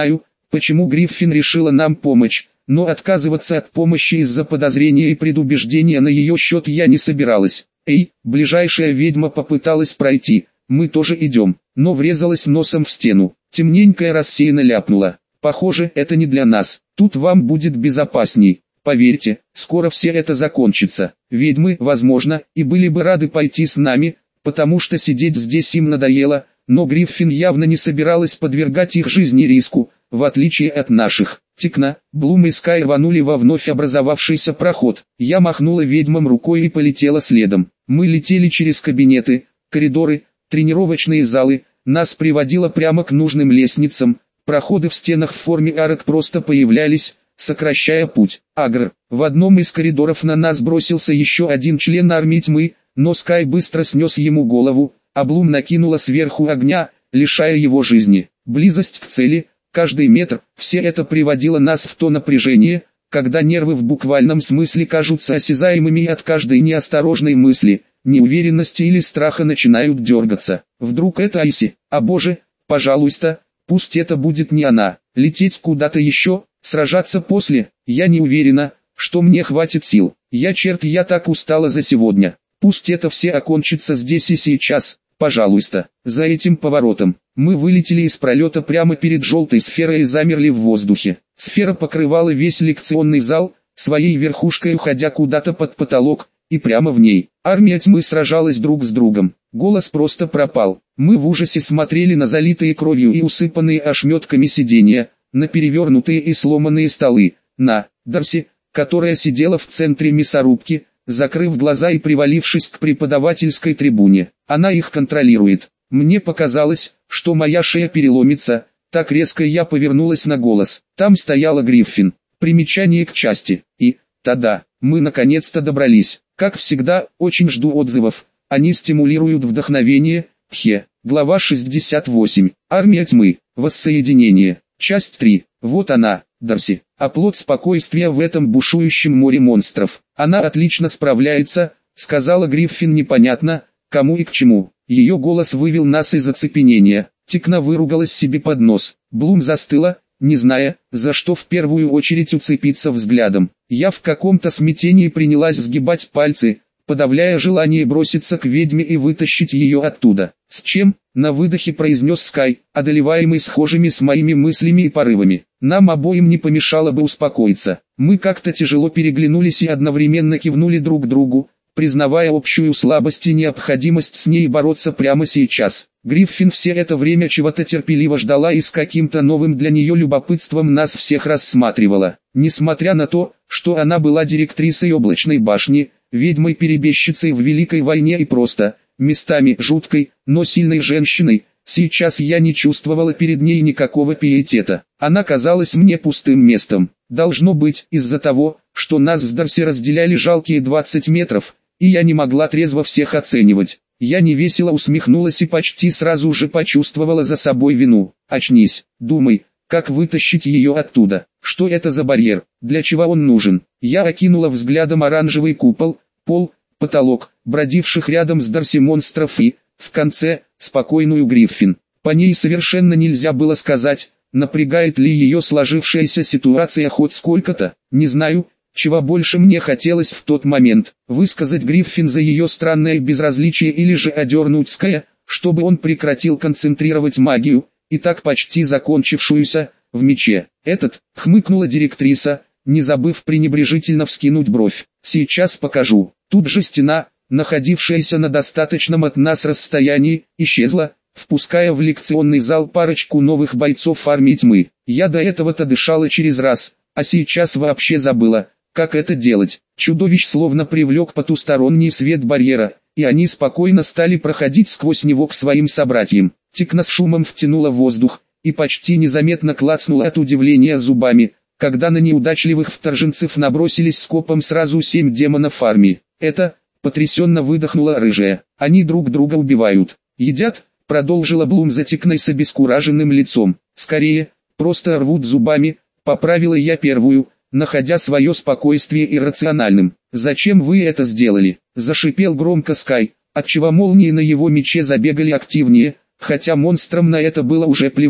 почему Гриффин решила нам помочь, но отказываться от помощи из-за подозрения и предубеждения на ее счет я не собиралась. Эй, ближайшая ведьма попыталась пройти, мы тоже идем, но врезалась носом в стену. Темненькая рассеянно ляпнула: похоже, это не для нас, тут вам будет безопасней. Поверьте, скоро все это закончится. Ведьмы, возможно, и были бы рады пойти с нами, потому что сидеть здесь им надоело, но Гриффин явно не собиралась подвергать их жизни риску, в отличие от наших. Тикна, Блум и Скай рванули во вновь образовавшийся проход. Я махнула ведьмам рукой и полетела следом. Мы летели через кабинеты, коридоры, тренировочные залы, нас приводило прямо к нужным лестницам, проходы в стенах в форме арок просто появлялись, сокращая путь. Агр. В одном из коридоров на нас бросился еще один член армии тьмы, но Скай быстро снес ему голову, а Блум накинула сверху огня, лишая его жизни. Близость к цели, каждый метр, все это приводило нас в то напряжение, когда нервы в буквальном смысле кажутся осязаемыми и от каждой неосторожной мысли, неуверенности или страха начинают дергаться. Вдруг это Айси? А боже, пожалуйста, пусть это будет не она. Лететь куда-то еще, сражаться после, я не уверена, что мне хватит сил. Я черт, я так устала за сегодня. Пусть это все окончится здесь и сейчас, пожалуйста. За этим поворотом мы вылетели из пролета прямо перед желтой сферой и замерли в воздухе. Сфера покрывала весь лекционный зал, своей верхушкой уходя куда-то под потолок, и прямо в ней армия тьмы сражалась друг с другом. Голос просто пропал. Мы в ужасе смотрели на залитые кровью и усыпанные ошметками сиденья, на перевернутые и сломанные столы, на Дарси, которая сидела в центре мясорубки, закрыв глаза и привалившись к преподавательской трибуне. Она их контролирует. Мне показалось, что моя шея переломится, так резко я повернулась на голос. Там стояла Гриффин. Примечание к части. И, та-да, мы наконец-то добрались. Как всегда, очень жду отзывов. Они стимулируют вдохновение. Хе. Глава шестьдесят восемь. Армия тьмы. Воссоединение. Часть три. Вот она, Дарси. Оплот спокойствия в этом бушующем море монстров. Она отлично справляется, сказала Гриффин непонятно, кому и к чему. Ее голос вывел нас из оцепенения. Тикна выругалась себе под нос. Блум застыла, не зная, за что в первую очередь уцепиться взглядом. Я в каком-то смятении принялась сгибать пальцы, подавляя желание броситься к ведьме и вытащить ее оттуда. «С чем?» — на выдохе произнес Скай, одолеваемый схожими с моими мыслями и порывами. Нам обоим не помешало бы успокоиться. Мы как-то тяжело переглянулись и одновременно кивнули друг другу, признавая общую слабость и необходимость с ней бороться прямо сейчас. Гриффин все это время чего-то терпеливо ждала и с каким-то новым для нее любопытством нас всех рассматривала. Несмотря на то, что она была директрисой облачной башни, ведьмой-перебежчицей в Великой войне и просто, местами жуткой, но сильной женщиной, сейчас я не чувствовала перед ней никакого пиетета. Она казалась мне пустым местом. Должно быть, из-за того, что нас с Дарси разделяли жалкие двадцать метров, и я не могла трезво всех оценивать. Я невесело усмехнулась и почти сразу же почувствовала за собой вину. Очнись, думай, как вытащить ее оттуда. Что это за барьер? Для чего он нужен? Я окинула взглядом оранжевый купол, пол, потолок, бродивших рядом с Дарси монстров и, в конце, спокойную Гриффин. По ней совершенно нельзя было сказать, напрягает ли ее сложившаяся ситуация хоть сколько-то. Не знаю, чего больше мне хотелось в тот момент. Высказать Гриффин за ее странное безразличие или же одернуть Ская, чтобы он прекратил концентрировать магию, и так почти закончившуюся, в мече. «Этот», — хмыкнула директриса, не забыв пренебрежительно вскинуть бровь. «Сейчас покажу». Тут же стена, находившаяся на достаточном от нас расстоянии, исчезла, впуская в лекционный зал парочку новых бойцов армии тьмы. Я до этого-то дышала через раз, а сейчас вообще забыла, как это делать. Чудовищ словно привлек потусторонний свет барьера, и они спокойно стали проходить сквозь него к своим собратьям. Тикна с шумом втянула воздух, и почти незаметно клацнула от удивления зубами, когда на неудачливых вторженцев набросились скопом сразу семь демонов армии. «Это...» — потрясенно выдохнула рыжая. «Они друг друга убивают. Едят?» — продолжила Блум за Тикной с обескураженным лицом. «Скорее, просто рвут зубами», — поправила я первую, находя свое спокойствие иррациональным. «Зачем вы это сделали?» — зашипел громко Скай, отчего молнии на его мече забегали активнее, хотя монстрам на это было уже плевать.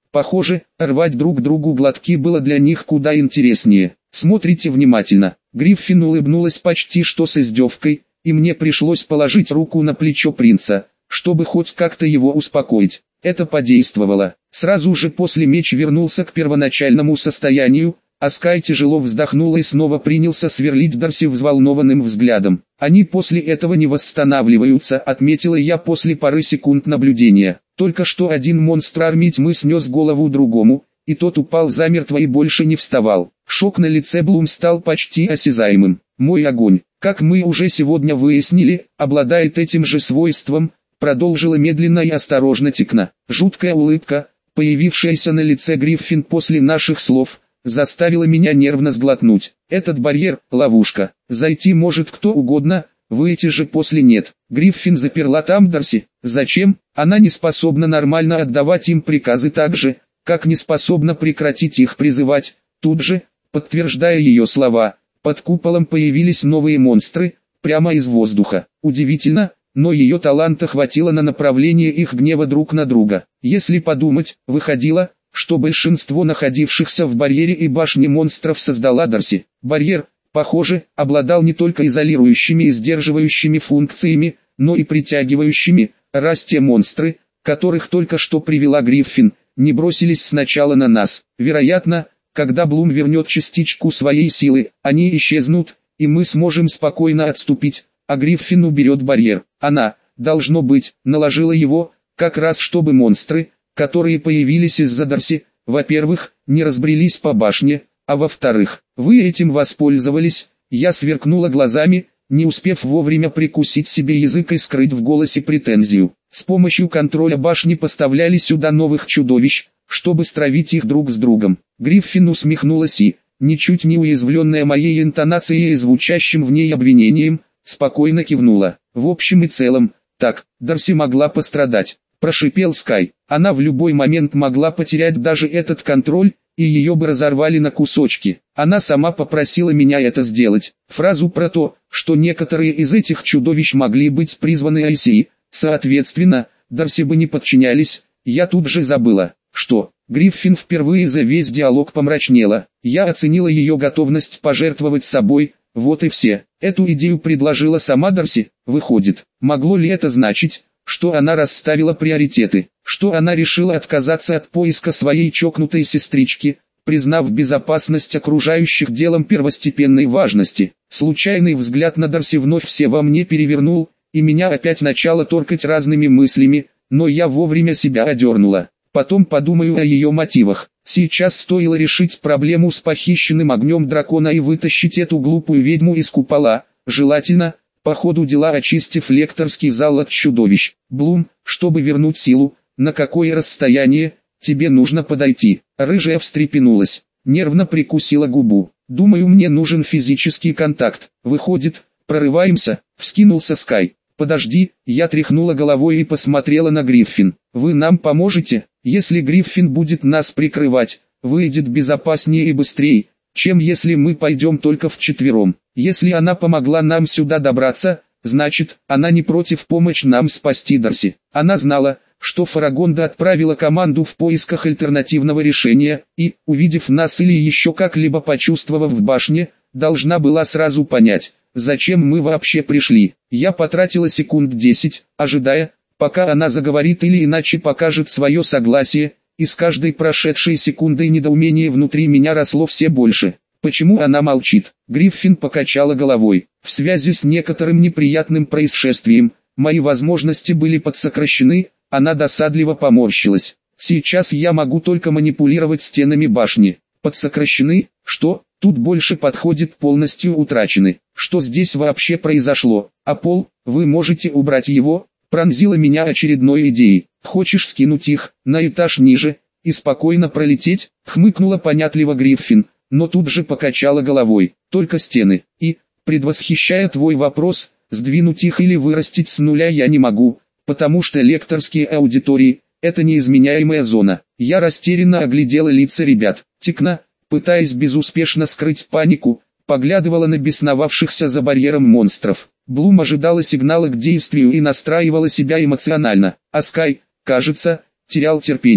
Похоже, рвать друг другу глотки было для них куда интереснее. Смотрите внимательно. Гриффин улыбнулась почти что с издевкой, и мне пришлось положить руку на плечо принца, чтобы хоть как-то его успокоить. Это подействовало. Сразу же после меч вернулся к первоначальному состоянию, а Скай тяжело вздохнула и снова принялся сверлить Дарси взволнованным взглядом. Они после этого не восстанавливаются, отметила я после пары секунд наблюдения. Только что один монстр армии тьмы снес голову другому, и тот упал замертво и больше не вставал. Шок на лице Блум стал почти осязаемым. Мой огонь, как мы уже сегодня выяснили, обладает этим же свойством, продолжила медленно и осторожно Тикна. Жуткая улыбка, появившаяся на лице Гриффин после наших слов, заставила меня нервно сглотнуть. Этот барьер – ловушка. Зайти может кто угодно, выйти же после нет. Гриффин заперла там Дарси. Зачем? Она не способна нормально отдавать им приказы так же, как не способна прекратить их призывать. Тут же, подтверждая ее слова, под куполом появились новые монстры, прямо из воздуха. Удивительно, но ее таланта хватило на направление их гнева друг на друга. Если подумать, выходило, что большинство находившихся в барьере и башне монстров создала Дарси. Барьер, похоже, обладал не только изолирующими и сдерживающими функциями, но и притягивающими. Раз те монстры, которых только что привела Гриффин, не бросились сначала на нас. Вероятно, когда Блум вернет частичку своей силы, они исчезнут, и мы сможем спокойно отступить, а Гриффин уберет барьер. Она, должно быть, наложила его, как раз чтобы монстры, которые появились из-за Дарси, во-первых, не разбрелись по башне, а во-вторых, вы этим воспользовались. Я сверкнула глазами, не успев вовремя прикусить себе язык и скрыть в голосе претензию. С помощью контроля башни поставляли сюда новых чудовищ, чтобы стравить их друг с другом. Гриффин усмехнулась и, ничуть не уязвленная моей интонацией и звучащим в ней обвинением, спокойно кивнула. В общем и целом, так, Дарси могла пострадать. Прошипел Скай. Она в любой момент могла потерять даже этот контроль, и ее бы разорвали на кусочки. Она сама попросила меня это сделать. Фразу про то, что некоторые из этих чудовищ могли быть призваны Айсией, соответственно, Дарси бы не подчинялись, я тут же забыла, что Гриффин впервые за весь диалог помрачнела. Я оценила ее готовность пожертвовать собой, вот и все. Эту идею предложила сама Дарси. Выходит, могло ли это значить, что она расставила приоритеты, что она решила отказаться от поиска своей чокнутой сестрички, признав безопасность окружающих делом первостепенной важности. Случайный взгляд на Дарси вновь все во мне перевернул, и меня опять начало торкать разными мыслями, но я вовремя себя одернула. Потом подумаю о ее мотивах. Сейчас стоило решить проблему с похищенным огнем дракона и вытащить эту глупую ведьму из купола, желательно, по ходу дела очистив лекторский зал от чудовищ. Блум, чтобы вернуть силу, на какое расстояние тебе нужно подойти? Рыжая встрепенулась, нервно прикусила губу. Думаю, мне нужен физический контакт. Выходит, прорываемся, вскинулся Скай. Подожди, я тряхнула головой и посмотрела на Гриффин. Вы нам поможете? Если Гриффин будет нас прикрывать, выйдет безопаснее и быстрее, чем если мы пойдем только вчетвером. Если она помогла нам сюда добраться, значит, она не против помочь нам спасти Дарси. Она знала, что Фарагонда отправила команду в поисках альтернативного решения, и, увидев нас или еще как-либо почувствовав в башне, должна была сразу понять, зачем мы вообще пришли. Я потратила секунд десять, ожидая, пока она заговорит или иначе покажет свое согласие, и с каждой прошедшей секундой недоумение внутри меня росло все больше. Почему она молчит? Гриффин покачала головой. В связи с некоторым неприятным происшествием, мои возможности были подсокращены, она досадливо поморщилась. Сейчас я могу только манипулировать стенами башни. Подсокращены? Что? Тут больше подходит полностью утрачены. Что здесь вообще произошло? А пол, вы можете убрать его? Пронзила меня очередной идеей. Хочешь скинуть их на этаж ниже и спокойно пролететь? Хмыкнула понятливо Гриффин, но тут же покачала головой. Только стены. И, предвосхищая твой вопрос, сдвинуть их или вырастить с нуля я не могу, потому что лекторские аудитории – это неизменяемая зона. Я растерянно оглядела лица ребят. Тикна, пытаясь безуспешно скрыть панику, поглядывала на бесновавшихся за барьером монстров. Блум ожидала сигнала к действию и настраивала себя эмоционально, а Скай, кажется, терял терпение.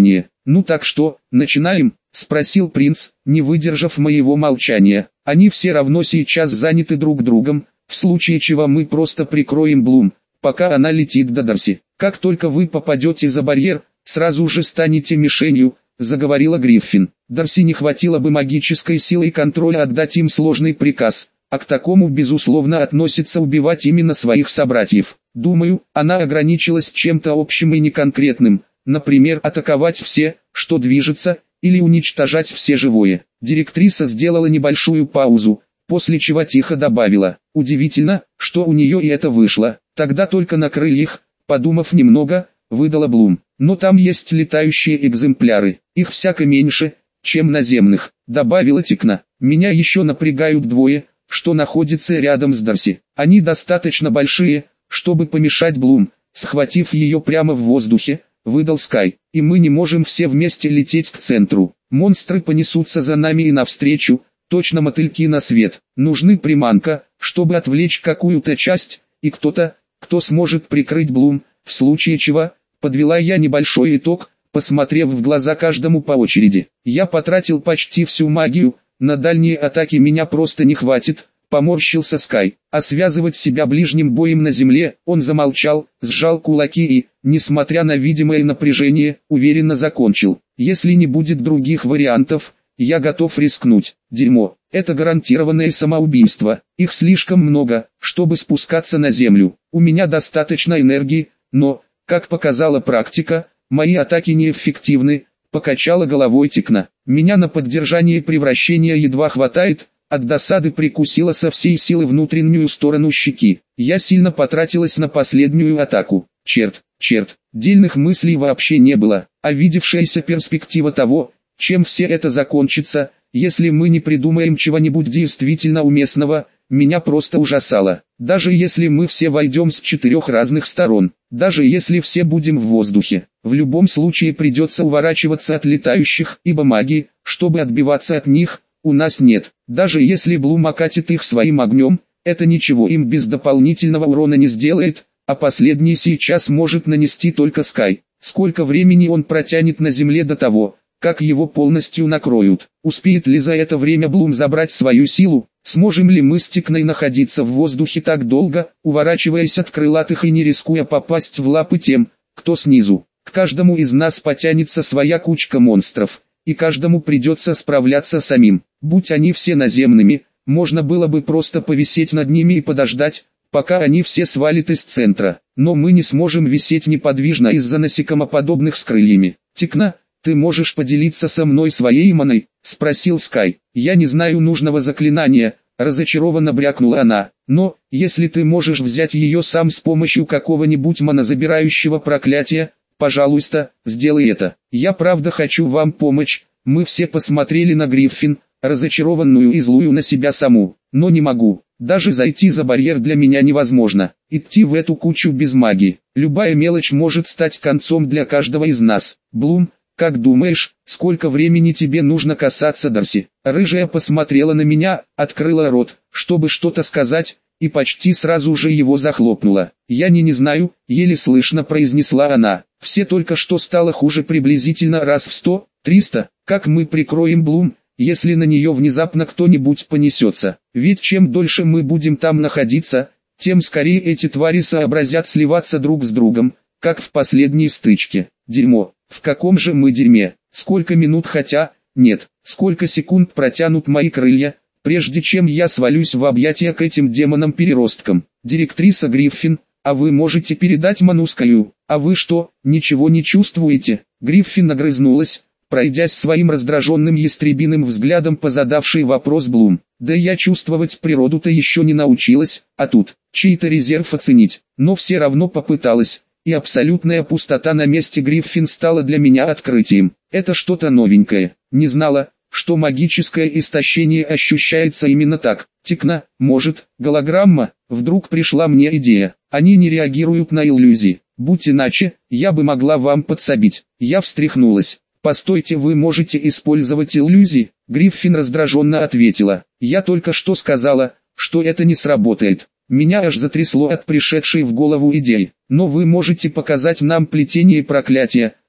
«Ну так что, начинаем?» — спросил принц, не выдержав моего молчания. «Они все равно сейчас заняты друг другом, в случае чего мы просто прикроем Блум, пока она летит до Дарси. Как только вы попадете за барьер, сразу же станете мишенью», — заговорила Гриффин. «Дарси не хватило бы магической силы и контроля отдать им сложный приказ, а к такому безусловно относится убивать именно своих собратьев. Думаю, она ограничилась чем-то общим и неконкретным, например, атаковать все, что движется, или уничтожать все живое». Директриса сделала небольшую паузу, после чего тихо добавила: «Удивительно, что у нее и это вышло. Тогда только на крыльях», подумав немного, выдала Блум. «Но там есть летающие экземпляры, их всяко меньше, чем наземных», добавила Тикна. «Меня еще напрягают двое, что находится рядом с Дарси. Они достаточно большие, чтобы помешать Блум», схватив ее прямо в воздухе, выдал Скай. «И мы не можем все вместе лететь к центру. Монстры понесутся за нами и навстречу, точно мотыльки на свет. Нужны приманка, чтобы отвлечь какую-то часть, и кто-то, кто сможет прикрыть Блум, в случае чего», подвела я небольшой итог, посмотрев в глаза каждому по очереди. «Я потратил почти всю магию, на дальние атаки меня просто не хватит», поморщился Скай. «А связывать себя ближним боем на земле?» Он замолчал, сжал кулаки и, несмотря на видимое напряжение, уверенно закончил: «Если не будет других вариантов, я готов рискнуть. Дерьмо, это гарантированное самоубийство. Их слишком много, чтобы спускаться на землю. У меня достаточно энергии, но, как показала практика, мои атаки неэффективны», покачала головой Тикна. «Меня на поддержание превращения едва хватает». От досады прикусила со всей силы внутреннюю сторону щеки. Я сильно потратилась на последнюю атаку. Черт, черт, дельных мыслей вообще не было, а видевшаяся перспектива того, чем все это закончится, если мы не придумаем чего-нибудь действительно уместного, меня просто ужасало. Даже если мы все войдем с четырех разных сторон, даже если все будем в воздухе, в любом случае придется уворачиваться от летающих, ибо магии, чтобы отбиваться от них, у нас нет. Даже если Блум окатит их своим огнем, это ничего им без дополнительного урона не сделает, а последний сейчас может нанести только Скай. Сколько времени он протянет на земле до того, как его полностью накроют? Успеет ли за это время Блум забрать свою силу? Сможем ли мы с Тикной находиться в воздухе так долго, уворачиваясь от крылатых и не рискуя попасть в лапы тем, кто снизу? К каждому из нас потянется своя кучка монстров, и каждому придется справляться самим. Будь они все наземными, можно было бы просто повисеть над ними и подождать, пока они все свалят из центра. Но мы не сможем висеть неподвижно из-за насекомоподобных с крыльями. «Тикна, ты можешь поделиться со мной своей маной?» — спросил Скай. «Я не знаю нужного заклинания», — разочарованно брякнула она. «Но, если ты можешь взять ее сам с помощью какого-нибудь манозабирающего проклятия, пожалуйста, сделай это. Я правда хочу вам помочь». Мы все посмотрели на Гриффин, разочарованную и злую на себя саму. «Но не могу. Даже зайти за барьер для меня невозможно. Идти в эту кучу без магии. Любая мелочь может стать концом для каждого из нас. Блум, как думаешь, сколько времени тебе нужно касаться Дарси?» Рыжая посмотрела на меня, открыла рот, чтобы что-то сказать, и почти сразу же его захлопнула. «Я не не знаю», — еле слышно произнесла она. «Все только что стало хуже приблизительно раз в сто, триста. Как мы прикроем Блум, если на нее внезапно кто-нибудь понесется? Ведь чем дольше мы будем там находиться, тем скорее эти твари сообразят сливаться друг с другом, как в последней стычке. Дерьмо. В каком же мы дерьме? Сколько минут, хотя, нет, сколько секунд протянут мои крылья, прежде чем я свалюсь в объятия к этим демонам-переросткам? Директриса Гриффин, а вы можете передать ману Скаю? А вы что, ничего не чувствуете?» Гриффин огрызнулась, пройдясь своим раздраженным ястребиным взглядом по задавшей вопрос Блум. «Да я чувствовать природу-то еще не научилась, а тут, чей-то резерв оценить». Но все равно попыталась, и абсолютная пустота на месте Гриффин стала для меня открытием. Это что-то новенькое. Не знала, что магическое истощение ощущается именно так. «Тикна, может, голограмма?» Вдруг пришла мне идея. «Они не реагируют на иллюзии. Будь иначе, я бы могла вам подсобить». Я встряхнулась. «Постойте, вы можете использовать иллюзии?» Гриффин раздраженно ответила. «Я только что сказала, что это не сработает». Меня аж затрясло от пришедшей в голову идеи. «Но вы можете показать нам плетение проклятия»,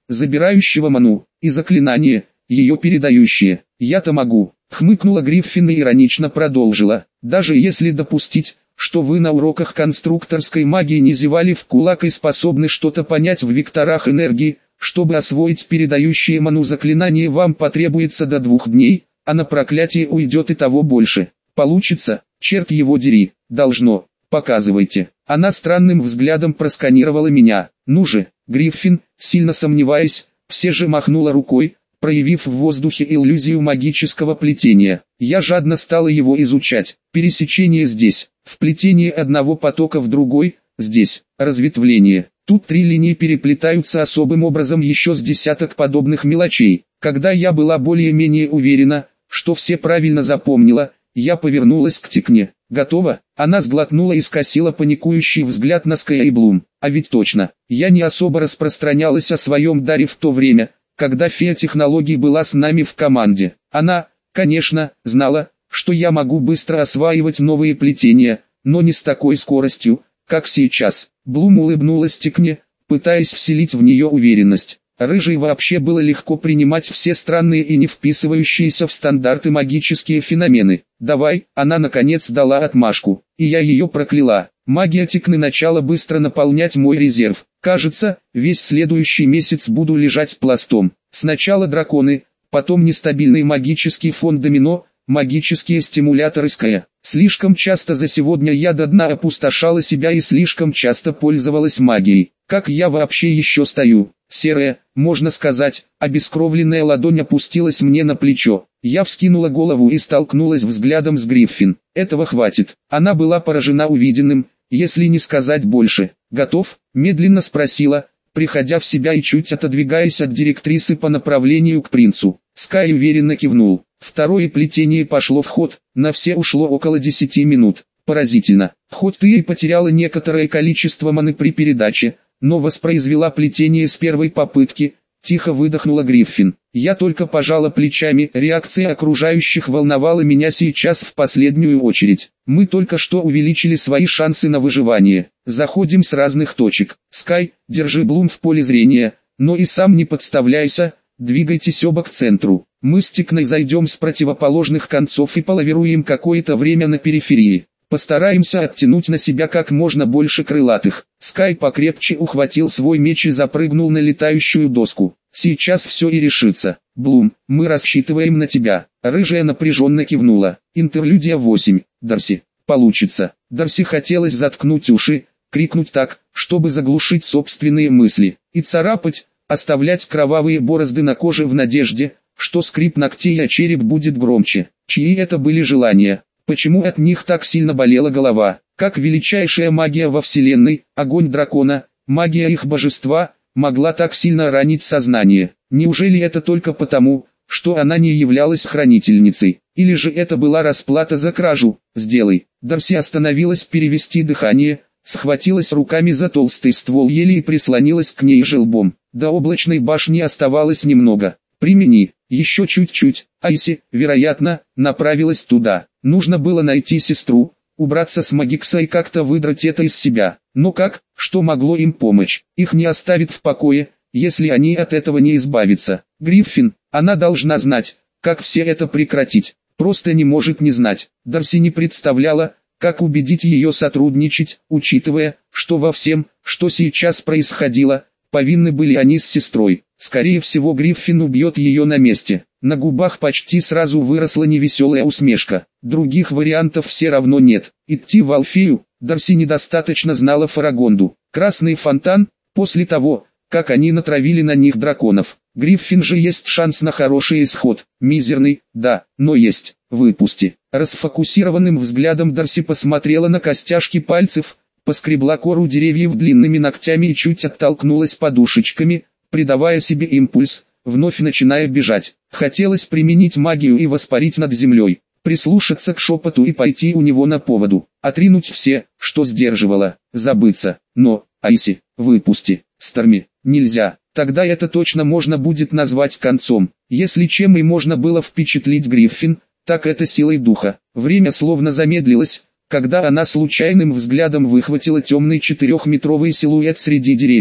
забирающего ману, и заклинание, ее передающее. Я-то могу, хмыкнула Гриффин и иронично продолжила. Даже если допустить, что вы на уроках конструкторской магии не зевали в кулак и способны что-то понять в векторах энергии, чтобы освоить передающее ману заклинание вам потребуется до двух дней, а на проклятие уйдет и того больше. Получится, черт его дери, должно, показывайте. Она странным взглядом просканировала меня. Ну же, Гриффин, сильно сомневаясь, все же махнула рукой, проявив в воздухе иллюзию магического плетения. Я жадно стала его изучать. Пересечение здесь, вплетение одного потока в другой, здесь, разветвление. Тут три линии переплетаются особым образом, еще с десяток подобных мелочей. Когда я была более-менее уверена, что все правильно запомнила, я повернулась к Тикне. «Готово?» Она сглотнула и скосила паникующий взгляд на Ская и Блум. А ведь точно, я не особо распространялась о своем даре в то время, когда фея технологий была с нами в команде. Она, конечно, знала, что я могу быстро осваивать новые плетения, но не с такой скоростью, как сейчас. Блум улыбнулась Тикне, пытаясь вселить в нее уверенность. Рыжей вообще было легко принимать все странные и не вписывающиеся в стандарты магические феномены. «Давай», она наконец дала отмашку, и я ее прокляла. Магия Тикны начала быстро наполнять мой резерв. Кажется, весь следующий месяц буду лежать пластом. Сначала драконы, потом нестабильный магический фон домино, магические стимуляторы Ская. Слишком часто за сегодня я до дна опустошала себя и слишком часто пользовалась магией. Как я вообще еще стою? Серая, можно сказать, обескровленная ладонь опустилась мне на плечо. Я вскинула голову и столкнулась взглядом с Гриффин. Этого хватит. Она была поражена увиденным, если не сказать больше. «Готов?» – медленно спросила, приходя в себя и чуть отодвигаясь от директрисы по направлению к принцу. Скай уверенно кивнул. Второе плетение пошло в ход, на все ушло около десяти минут. Поразительно. Хоть ты и потеряла некоторое количество маны при передаче, но воспроизвела плетение с первой попытки, тихо выдохнула Гриффин. Я только пожала плечами, реакция окружающих волновала меня сейчас в последнюю очередь. Мы только что увеличили свои шансы на выживание. Заходим с разных точек. Скай, держи Блум в поле зрения, но и сам не подставляйся, двигайтесь оба к центру. Мы с Тикной зайдем с противоположных концов и полавируем какое-то время на периферии. Постараемся оттянуть на себя как можно больше крылатых. Скай покрепче ухватил свой меч и запрыгнул на летающую доску. Сейчас все и решится. Блум, мы рассчитываем на тебя. Рыжая напряженно кивнула. Интерлюдия восемь. Дарси. Получится. Дарси хотелось заткнуть уши, крикнуть так, чтобы заглушить собственные мысли, и царапать, оставлять кровавые борозды на коже в надежде, что скрип ногтей о череп будет громче. Чьи это были желания? Почему от них так сильно болела голова? Как величайшая магия во вселенной, огонь дракона, магия их божества, могла так сильно ранить сознание? Неужели это только потому, что она не являлась хранительницей? Или же это была расплата за кражу? «Сделай». Дарси остановилась перевести дыхание, схватилась руками за толстый ствол ели и прислонилась к ней желбом. До облачной башни оставалось немного. «Примени». Еще чуть-чуть. Айси, вероятно, направилась туда. Нужно было найти сестру, убраться с Магикса и как-то выдрать это из себя. Но как, что могло им помочь? Их не оставит в покое, если они от этого не избавятся. Гриффин, она должна знать, как все это прекратить. Просто не может не знать. Дарси не представляла, как убедить ее сотрудничать, учитывая, что во всем, что сейчас происходило, повинны были они с сестрой. Скорее всего, Гриффин убьет ее на месте. На губах почти сразу выросла невеселая усмешка. Других вариантов все равно нет. Идти в Алфею, Дарси недостаточно знала Фарагонду. Красный фонтан, после того, как они натравили на них драконов. Гриффин же есть шанс на хороший исход. Мизерный, да, но есть. Выпусти. Расфокусированным взглядом Дарси посмотрела на костяшки пальцев, поскребла кору деревьев длинными ногтями и чуть оттолкнулась подушечками, придавая себе импульс, вновь начиная бежать. Хотелось применить магию и воспарить над землей, прислушаться к шепоту и пойти у него на поводу, отринуть все, что сдерживало, забыться. Но, Айси, выпусти. Старми, нельзя. Тогда это точно можно будет назвать концом. Если чем и можно было впечатлить Гриффин, так это силой духа. Время словно замедлилось, когда она случайным взглядом выхватила темный четырехметровый силуэт среди деревьев.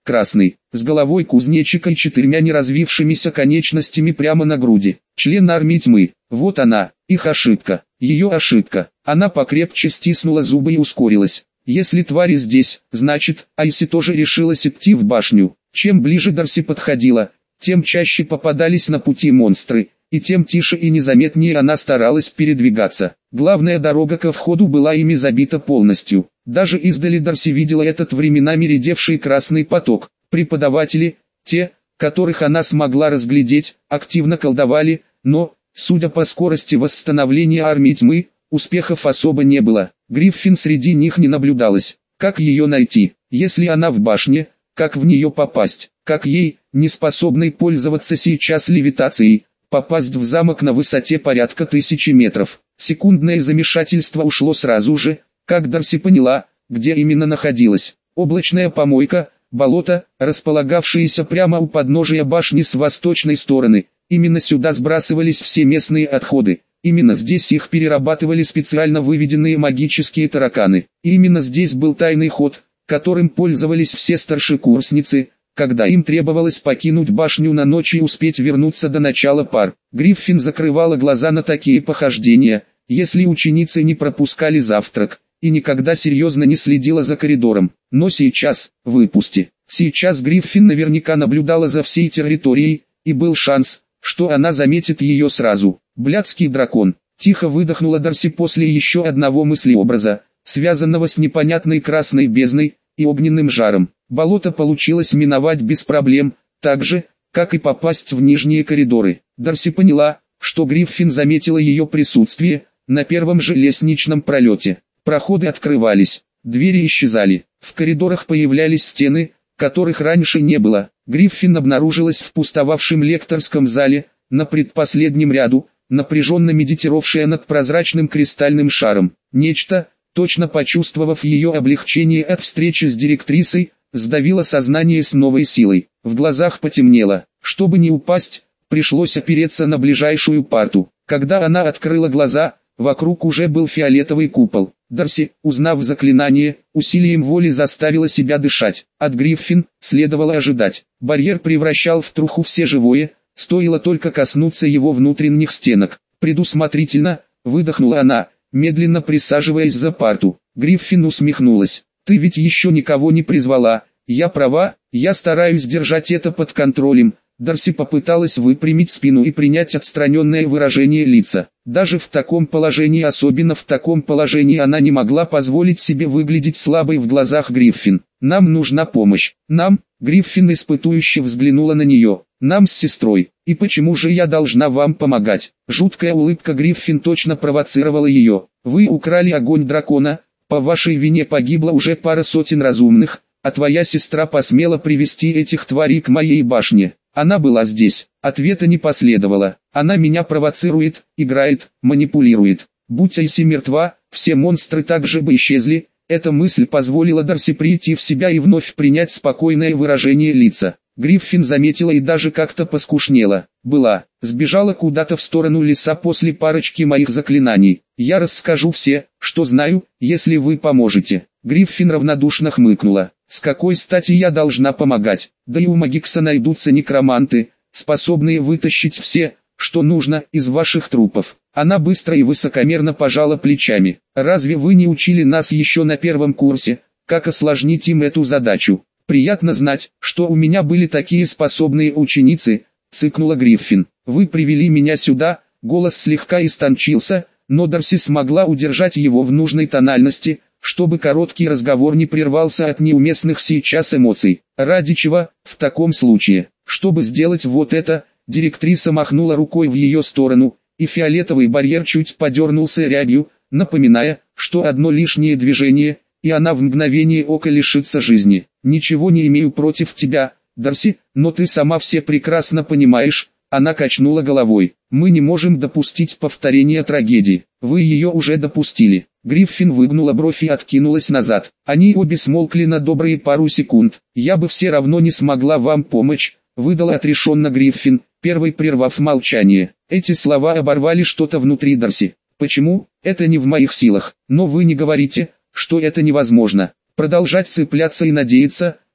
красный, с головой кузнечика и четырьмя неразвившимися конечностями прямо на груди. Член армии тьмы. Вот она, их ошибка, ее ошибка. Она покрепче стиснула зубы и ускорилась. Если твари здесь, значит, Айси тоже решилась идти в башню. Чем ближе Дарси подходила, тем чаще попадались на пути монстры, и тем тише и незаметнее она старалась передвигаться. Главная дорога ко входу была ими забита полностью. Даже издали Дарси видела этот временами редевший красный поток. Преподаватели, те, которых она смогла разглядеть, активно колдовали, но, судя по скорости восстановления армии тьмы, успехов особо не было. Гриффин среди них не наблюдалось. Как ее найти, если она в башне, как в нее попасть, как ей, не способной пользоваться сейчас левитацией, попасть в замок на высоте порядка тысячи метров. Секундное замешательство ушло сразу же, как Дарси поняла, где именно находилась. Облачная помойка, болото, располагавшееся прямо у подножия башни с восточной стороны. Именно сюда сбрасывались все местные отходы. Именно здесь их перерабатывали специально выведенные магические тараканы. И именно здесь был тайный ход, которым пользовались все старшекурсницы, когда им требовалось покинуть башню на ночь и успеть вернуться до начала пар. Гриффин закрывала глаза на такие похождения, если ученицы не пропускали завтрак, и никогда серьезно не следила за коридором. Но сейчас, выпусти. Сейчас Гриффин наверняка наблюдала за всей территорией, и был шанс, что она заметит ее сразу. Блядский дракон. Тихо выдохнула Дарси после еще одного мыслеобраза, связанного с непонятной красной бездной и огненным жаром. Болото получилось миновать без проблем, так же, как и попасть в нижние коридоры. Дарси поняла, что Гриффин заметила ее присутствие на первом же лестничном пролете. Проходы открывались, двери исчезали, в коридорах появлялись стены, которых раньше не было. Гриффин обнаружилась в пустовавшем лекторском зале, на предпоследнем ряду, напряженно медитировавшая над прозрачным кристальным шаром. Нечто, точно почувствовав ее облегчение от встречи с директрисой, сдавило сознание с новой силой. В глазах потемнело. Чтобы не упасть, пришлось опереться на ближайшую парту. Когда она открыла глаза, вокруг уже был фиолетовый купол. Дарси, узнав заклинание, усилием воли заставила себя дышать. От Гриффин следовало ожидать. Барьер превращал в труху все живое, стоило только коснуться его внутренних стенок. Предусмотрительно, выдохнула она, медленно присаживаясь за парту. Гриффин усмехнулась. «Ты ведь еще никого не призвала, я права, я стараюсь держать это под контролем». Дарси попыталась выпрямить спину и принять отстраненное выражение лица. Даже в таком положении, особенно в таком положении, она не могла позволить себе выглядеть слабой в глазах Гриффин. «Нам нужна помощь. Нам?» Гриффин испытующе взглянула на нее. «Нам с сестрой. И почему же я должна вам помогать?» Жуткая улыбка Гриффин точно провоцировала ее. «Вы украли огонь дракона, по вашей вине погибло уже пара сотен разумных, а твоя сестра посмела привести этих тварей к моей башне. Она была здесь». Ответа не последовало. «Она меня провоцирует, играет, манипулирует. Будь Айси мертва, все монстры также бы исчезли». Эта мысль позволила Дарси прийти в себя и вновь принять спокойное выражение лица. Гриффин заметила и даже как-то поскушнела. «Была, сбежала куда-то в сторону леса после парочки моих заклинаний. Я расскажу все, что знаю, если вы поможете». Гриффин равнодушно хмыкнула. «С какой стати я должна помогать? Да и у Магикса найдутся некроманты, способные вытащить все, что нужно, из ваших трупов». Она быстро и высокомерно пожала плечами. «Разве вы не учили нас еще на первом курсе, как осложнить им эту задачу? Приятно знать, что у меня были такие способные ученицы», — цыкнула Гриффин. «Вы привели меня сюда». Голос слегка истончился, но Дарси смогла удержать его в нужной тональности, чтобы короткий разговор не прервался от неуместных сейчас эмоций. «Ради чего, в таком случае? Чтобы сделать вот это», — директриса махнула рукой в ее сторону, и фиолетовый барьер чуть подернулся рябью, напоминая, что одно лишнее движение, и она в мгновение ока лишится жизни. «Ничего не имею против тебя, Дарси, но ты сама все прекрасно понимаешь». Она качнула головой. «Мы не можем допустить повторения трагедии. Вы ее уже допустили». Гриффин выгнула бровь и откинулась назад. Они обе смолкли на добрые пару секунд. «Я бы все равно не смогла вам помочь», — выдала отрешенно Гриффин, первой прервав молчание. Эти слова оборвали что-то внутри Дарси. «Почему? Это не в моих силах. Но вы не говорите, что это невозможно». Продолжать цепляться и надеяться,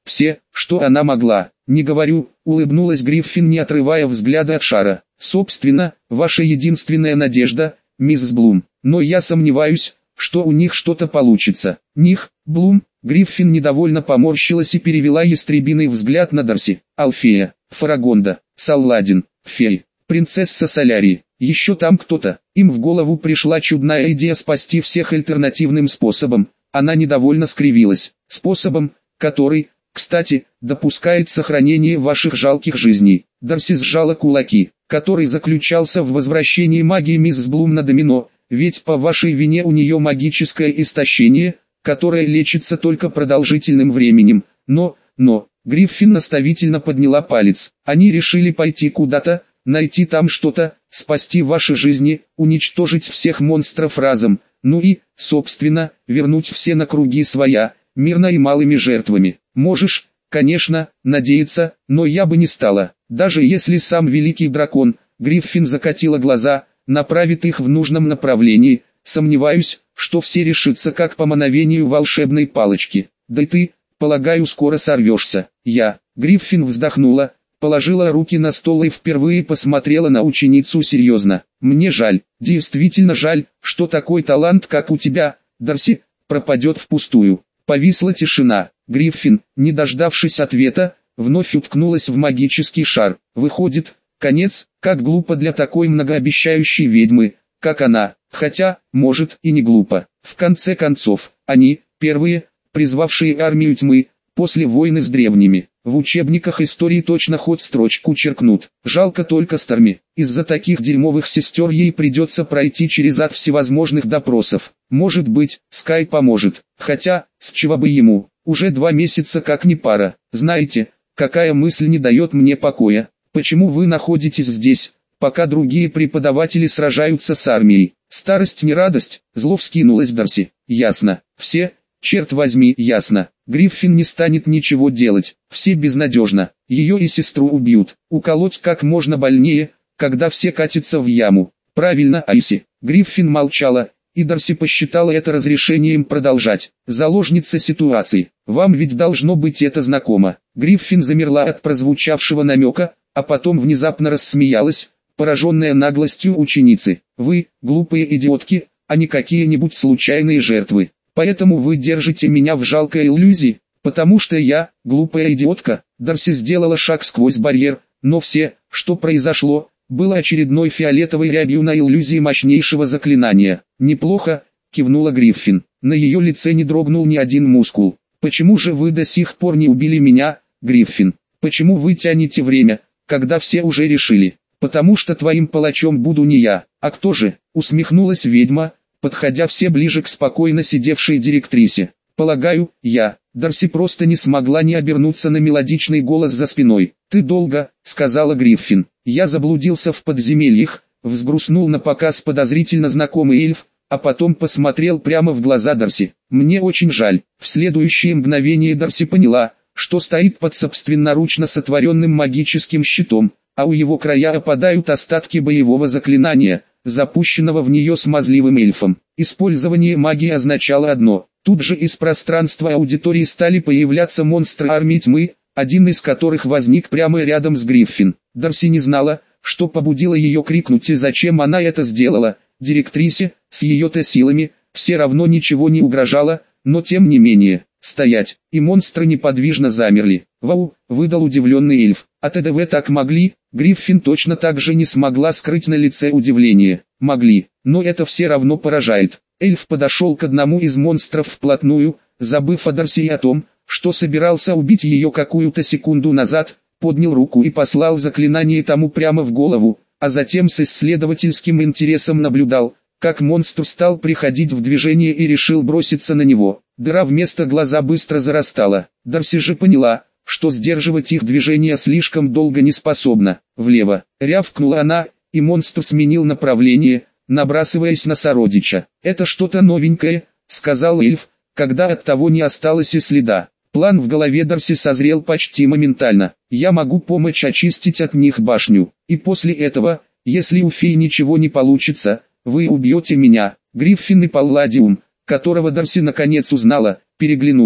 все, что она могла. Не говорю, улыбнулась Гриффин, не отрывая взгляда от шара. Собственно, ваша единственная надежда, мисс Блум. Но я сомневаюсь, что у них что-то получится. Них, Блум, Гриффин недовольно поморщилась и перевела ястребиный взгляд на Дарси. Алфея, Фарагонда, Салладин, Фей, принцесса Солярии. Еще там кто-то. Им в голову пришла чудная идея спасти всех альтернативным способом. Она недовольно скривилась. Способом, который, кстати, допускает сохранение ваших жалких жизней. Дарси сжала кулаки, который заключался в возвращении магии мисс Блум на домино, ведь по вашей вине у нее магическое истощение, которое лечится только продолжительным временем. Но, но, Гриффин наставительно подняла палец. Они решили пойти куда-то, найти там что-то, спасти ваши жизни, уничтожить всех монстров разом, ну и, собственно, вернуть все на круги своя, мирно и малыми жертвами. Можешь, конечно, надеяться, но я бы не стала. Даже если сам великий дракон, Гриффин закатила глаза, направит их в нужном направлении, сомневаюсь, что все решится как по мановению волшебной палочки. Да и ты, полагаю, скоро сорвешься. Я, Гриффин вздохнула, положила руки на стол и впервые посмотрела на ученицу серьезно. Мне жаль, действительно жаль, что такой талант, как у тебя, Дарси, пропадет впустую. Повисла тишина. Гриффин, не дождавшись ответа, вновь уткнулась в магический шар. Выходит, конец, как глупо для такой многообещающей ведьмы, как она, хотя, может, и не глупо. В конце концов, они, первые, призвавшие армию тьмы, после войны с древними. В учебниках истории точно хоть строчку черкнут. Жалко только Старми. Из-за таких дерьмовых сестер ей придется пройти через ад всевозможных допросов. Может быть, Скай поможет. Хотя, с чего бы ему? Уже два месяца как не пара. Знаете, какая мысль не дает мне покоя? Почему вы находитесь здесь, пока другие преподаватели сражаются с армией? Старость не радость, зло вскинулась Дарси. Ясно. Все, черт возьми, ясно. Гриффин не станет ничего делать. Все безнадежно. Ее и сестру убьют. Уколоть как можно больнее, когда все катятся в яму. Правильно, Айси. Гриффин молчала, и Дарси посчитала это разрешением продолжать. Заложница ситуации. Вам ведь должно быть это знакомо. Гриффин замерла от прозвучавшего намека, а потом внезапно рассмеялась, пораженная наглостью ученицы. Вы, глупые идиотки, а не какие-нибудь случайные жертвы. Поэтому вы держите меня в жалкой иллюзии, потому что я, глупая идиотка. Дарси сделала шаг сквозь барьер, но все, что произошло, было очередной фиолетовой рябью на иллюзии мощнейшего заклинания. Неплохо, кивнула Гриффин. На ее лице не дрогнул ни один мускул. Почему же вы до сих пор не убили меня, Гриффин? Почему вы тянете время, когда все уже решили? Потому что твоим палачом буду не я, а кто же? Усмехнулась ведьма, подходя все ближе к спокойно сидевшей директрисе. Полагаю, я. Дарси просто не смогла не обернуться на мелодичный голос за спиной. «Ты долго», — сказала Гриффин. «Я заблудился в подземельях», — взгрустнул на показ подозрительно знакомый эльф, а потом посмотрел прямо в глаза Дарси. «Мне очень жаль». В следующее мгновение Дарси поняла, что стоит под собственноручно сотворенным магическим щитом, а у его края опадают остатки боевого заклинания, запущенного в нее смазливым эльфом. Использование магии означало одно. Тут же из пространства аудитории стали появляться монстры армии тьмы, один из которых возник прямо рядом с Гриффин. Дарси не знала, что побудило ее крикнуть и зачем она это сделала. Директрисе, с ее-то силами, все равно ничего не угрожало, но тем не менее, стоять, и монстры неподвижно замерли. «Вау!» — выдал удивленный эльф. «А ТДВ так могли?» Гриффин точно так же не смогла скрыть на лице удивление. «Могли, но это все равно поражает». Эльф подошел к одному из монстров вплотную, забыв о Дарси и о том, что собирался убить ее какую-то секунду назад, поднял руку и послал заклинание тому прямо в голову, а затем с исследовательским интересом наблюдал, как монстр стал приходить в движение и решил броситься на него. Дыра вместо глаза быстро зарастала. Дарси же поняла, что сдерживать их движение слишком долго не способна. Влево, рявкнула она, и монстр сменил направление, набрасываясь на сородича. «Это что-то новенькое», — сказал эльф, когда от того не осталось и следа. План в голове Дарси созрел почти моментально. «Я могу помочь очистить от них башню, и после этого, если у феи ничего не получится, вы убьете меня». Гриффин и Палладиум, которого Дарси наконец узнала, переглянулись.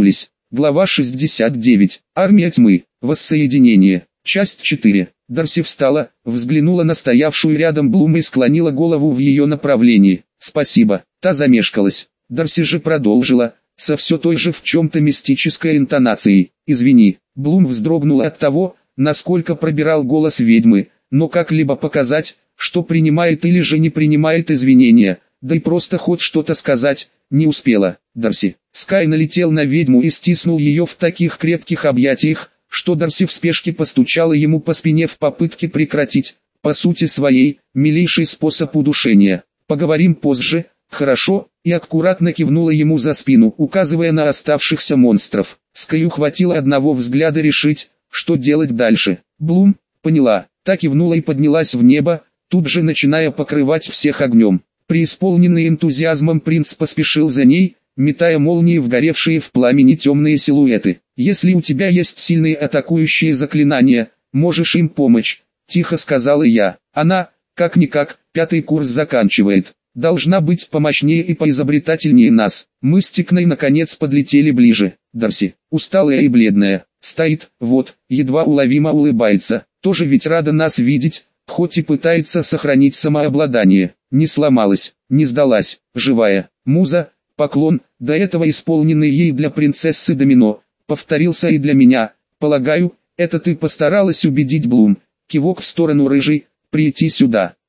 Глава шестьдесят девять. Армия тьмы. Воссоединение. Часть четыре. Дарси встала, взглянула на стоявшую рядом Блум и склонила голову в ее направлении. «Спасибо». Та замешкалась. Дарси же продолжила, со все той же в чем-то мистической интонацией. «Извини». Блум вздрогнула от того, насколько пробирал голос ведьмы, но как-либо показать, что принимает или же не принимает извинения, да и просто хоть что-то сказать, не успела. Дарси. Скай налетел на ведьму и стиснул ее в таких крепких объятиях, что Дарси в спешке постучала ему по спине в попытке прекратить, по сути своей, милейший способ удушения. «Поговорим позже, хорошо?» И аккуратно кивнула ему за спину, указывая на оставшихся монстров. Скаю хватило одного взгляда решить, что делать дальше. Блум поняла, та кивнула и поднялась в небо, тут же начиная покрывать всех огнем. Преисполненный энтузиазмом принц поспешил за ней, метая молнии в горевшие в пламени темные силуэты. «Если у тебя есть сильные атакующие заклинания, можешь им помочь», — тихо сказала я. «Она, как-никак, пятый курс заканчивает. Должна быть помощнее и поизобретательнее нас». Мы с Тикной наконец подлетели ближе. Дарси, усталая и бледная, стоит, вот, едва уловимо улыбается. Тоже ведь рада нас видеть, хоть и пытается сохранить самообладание. Не сломалась, не сдалась, живая. Муза, поклон, до этого исполненный ей для принцессы Домино, повторился и для меня. Полагаю, это ты постаралась убедить Блум. Кивок в сторону рыжей, прийти сюда.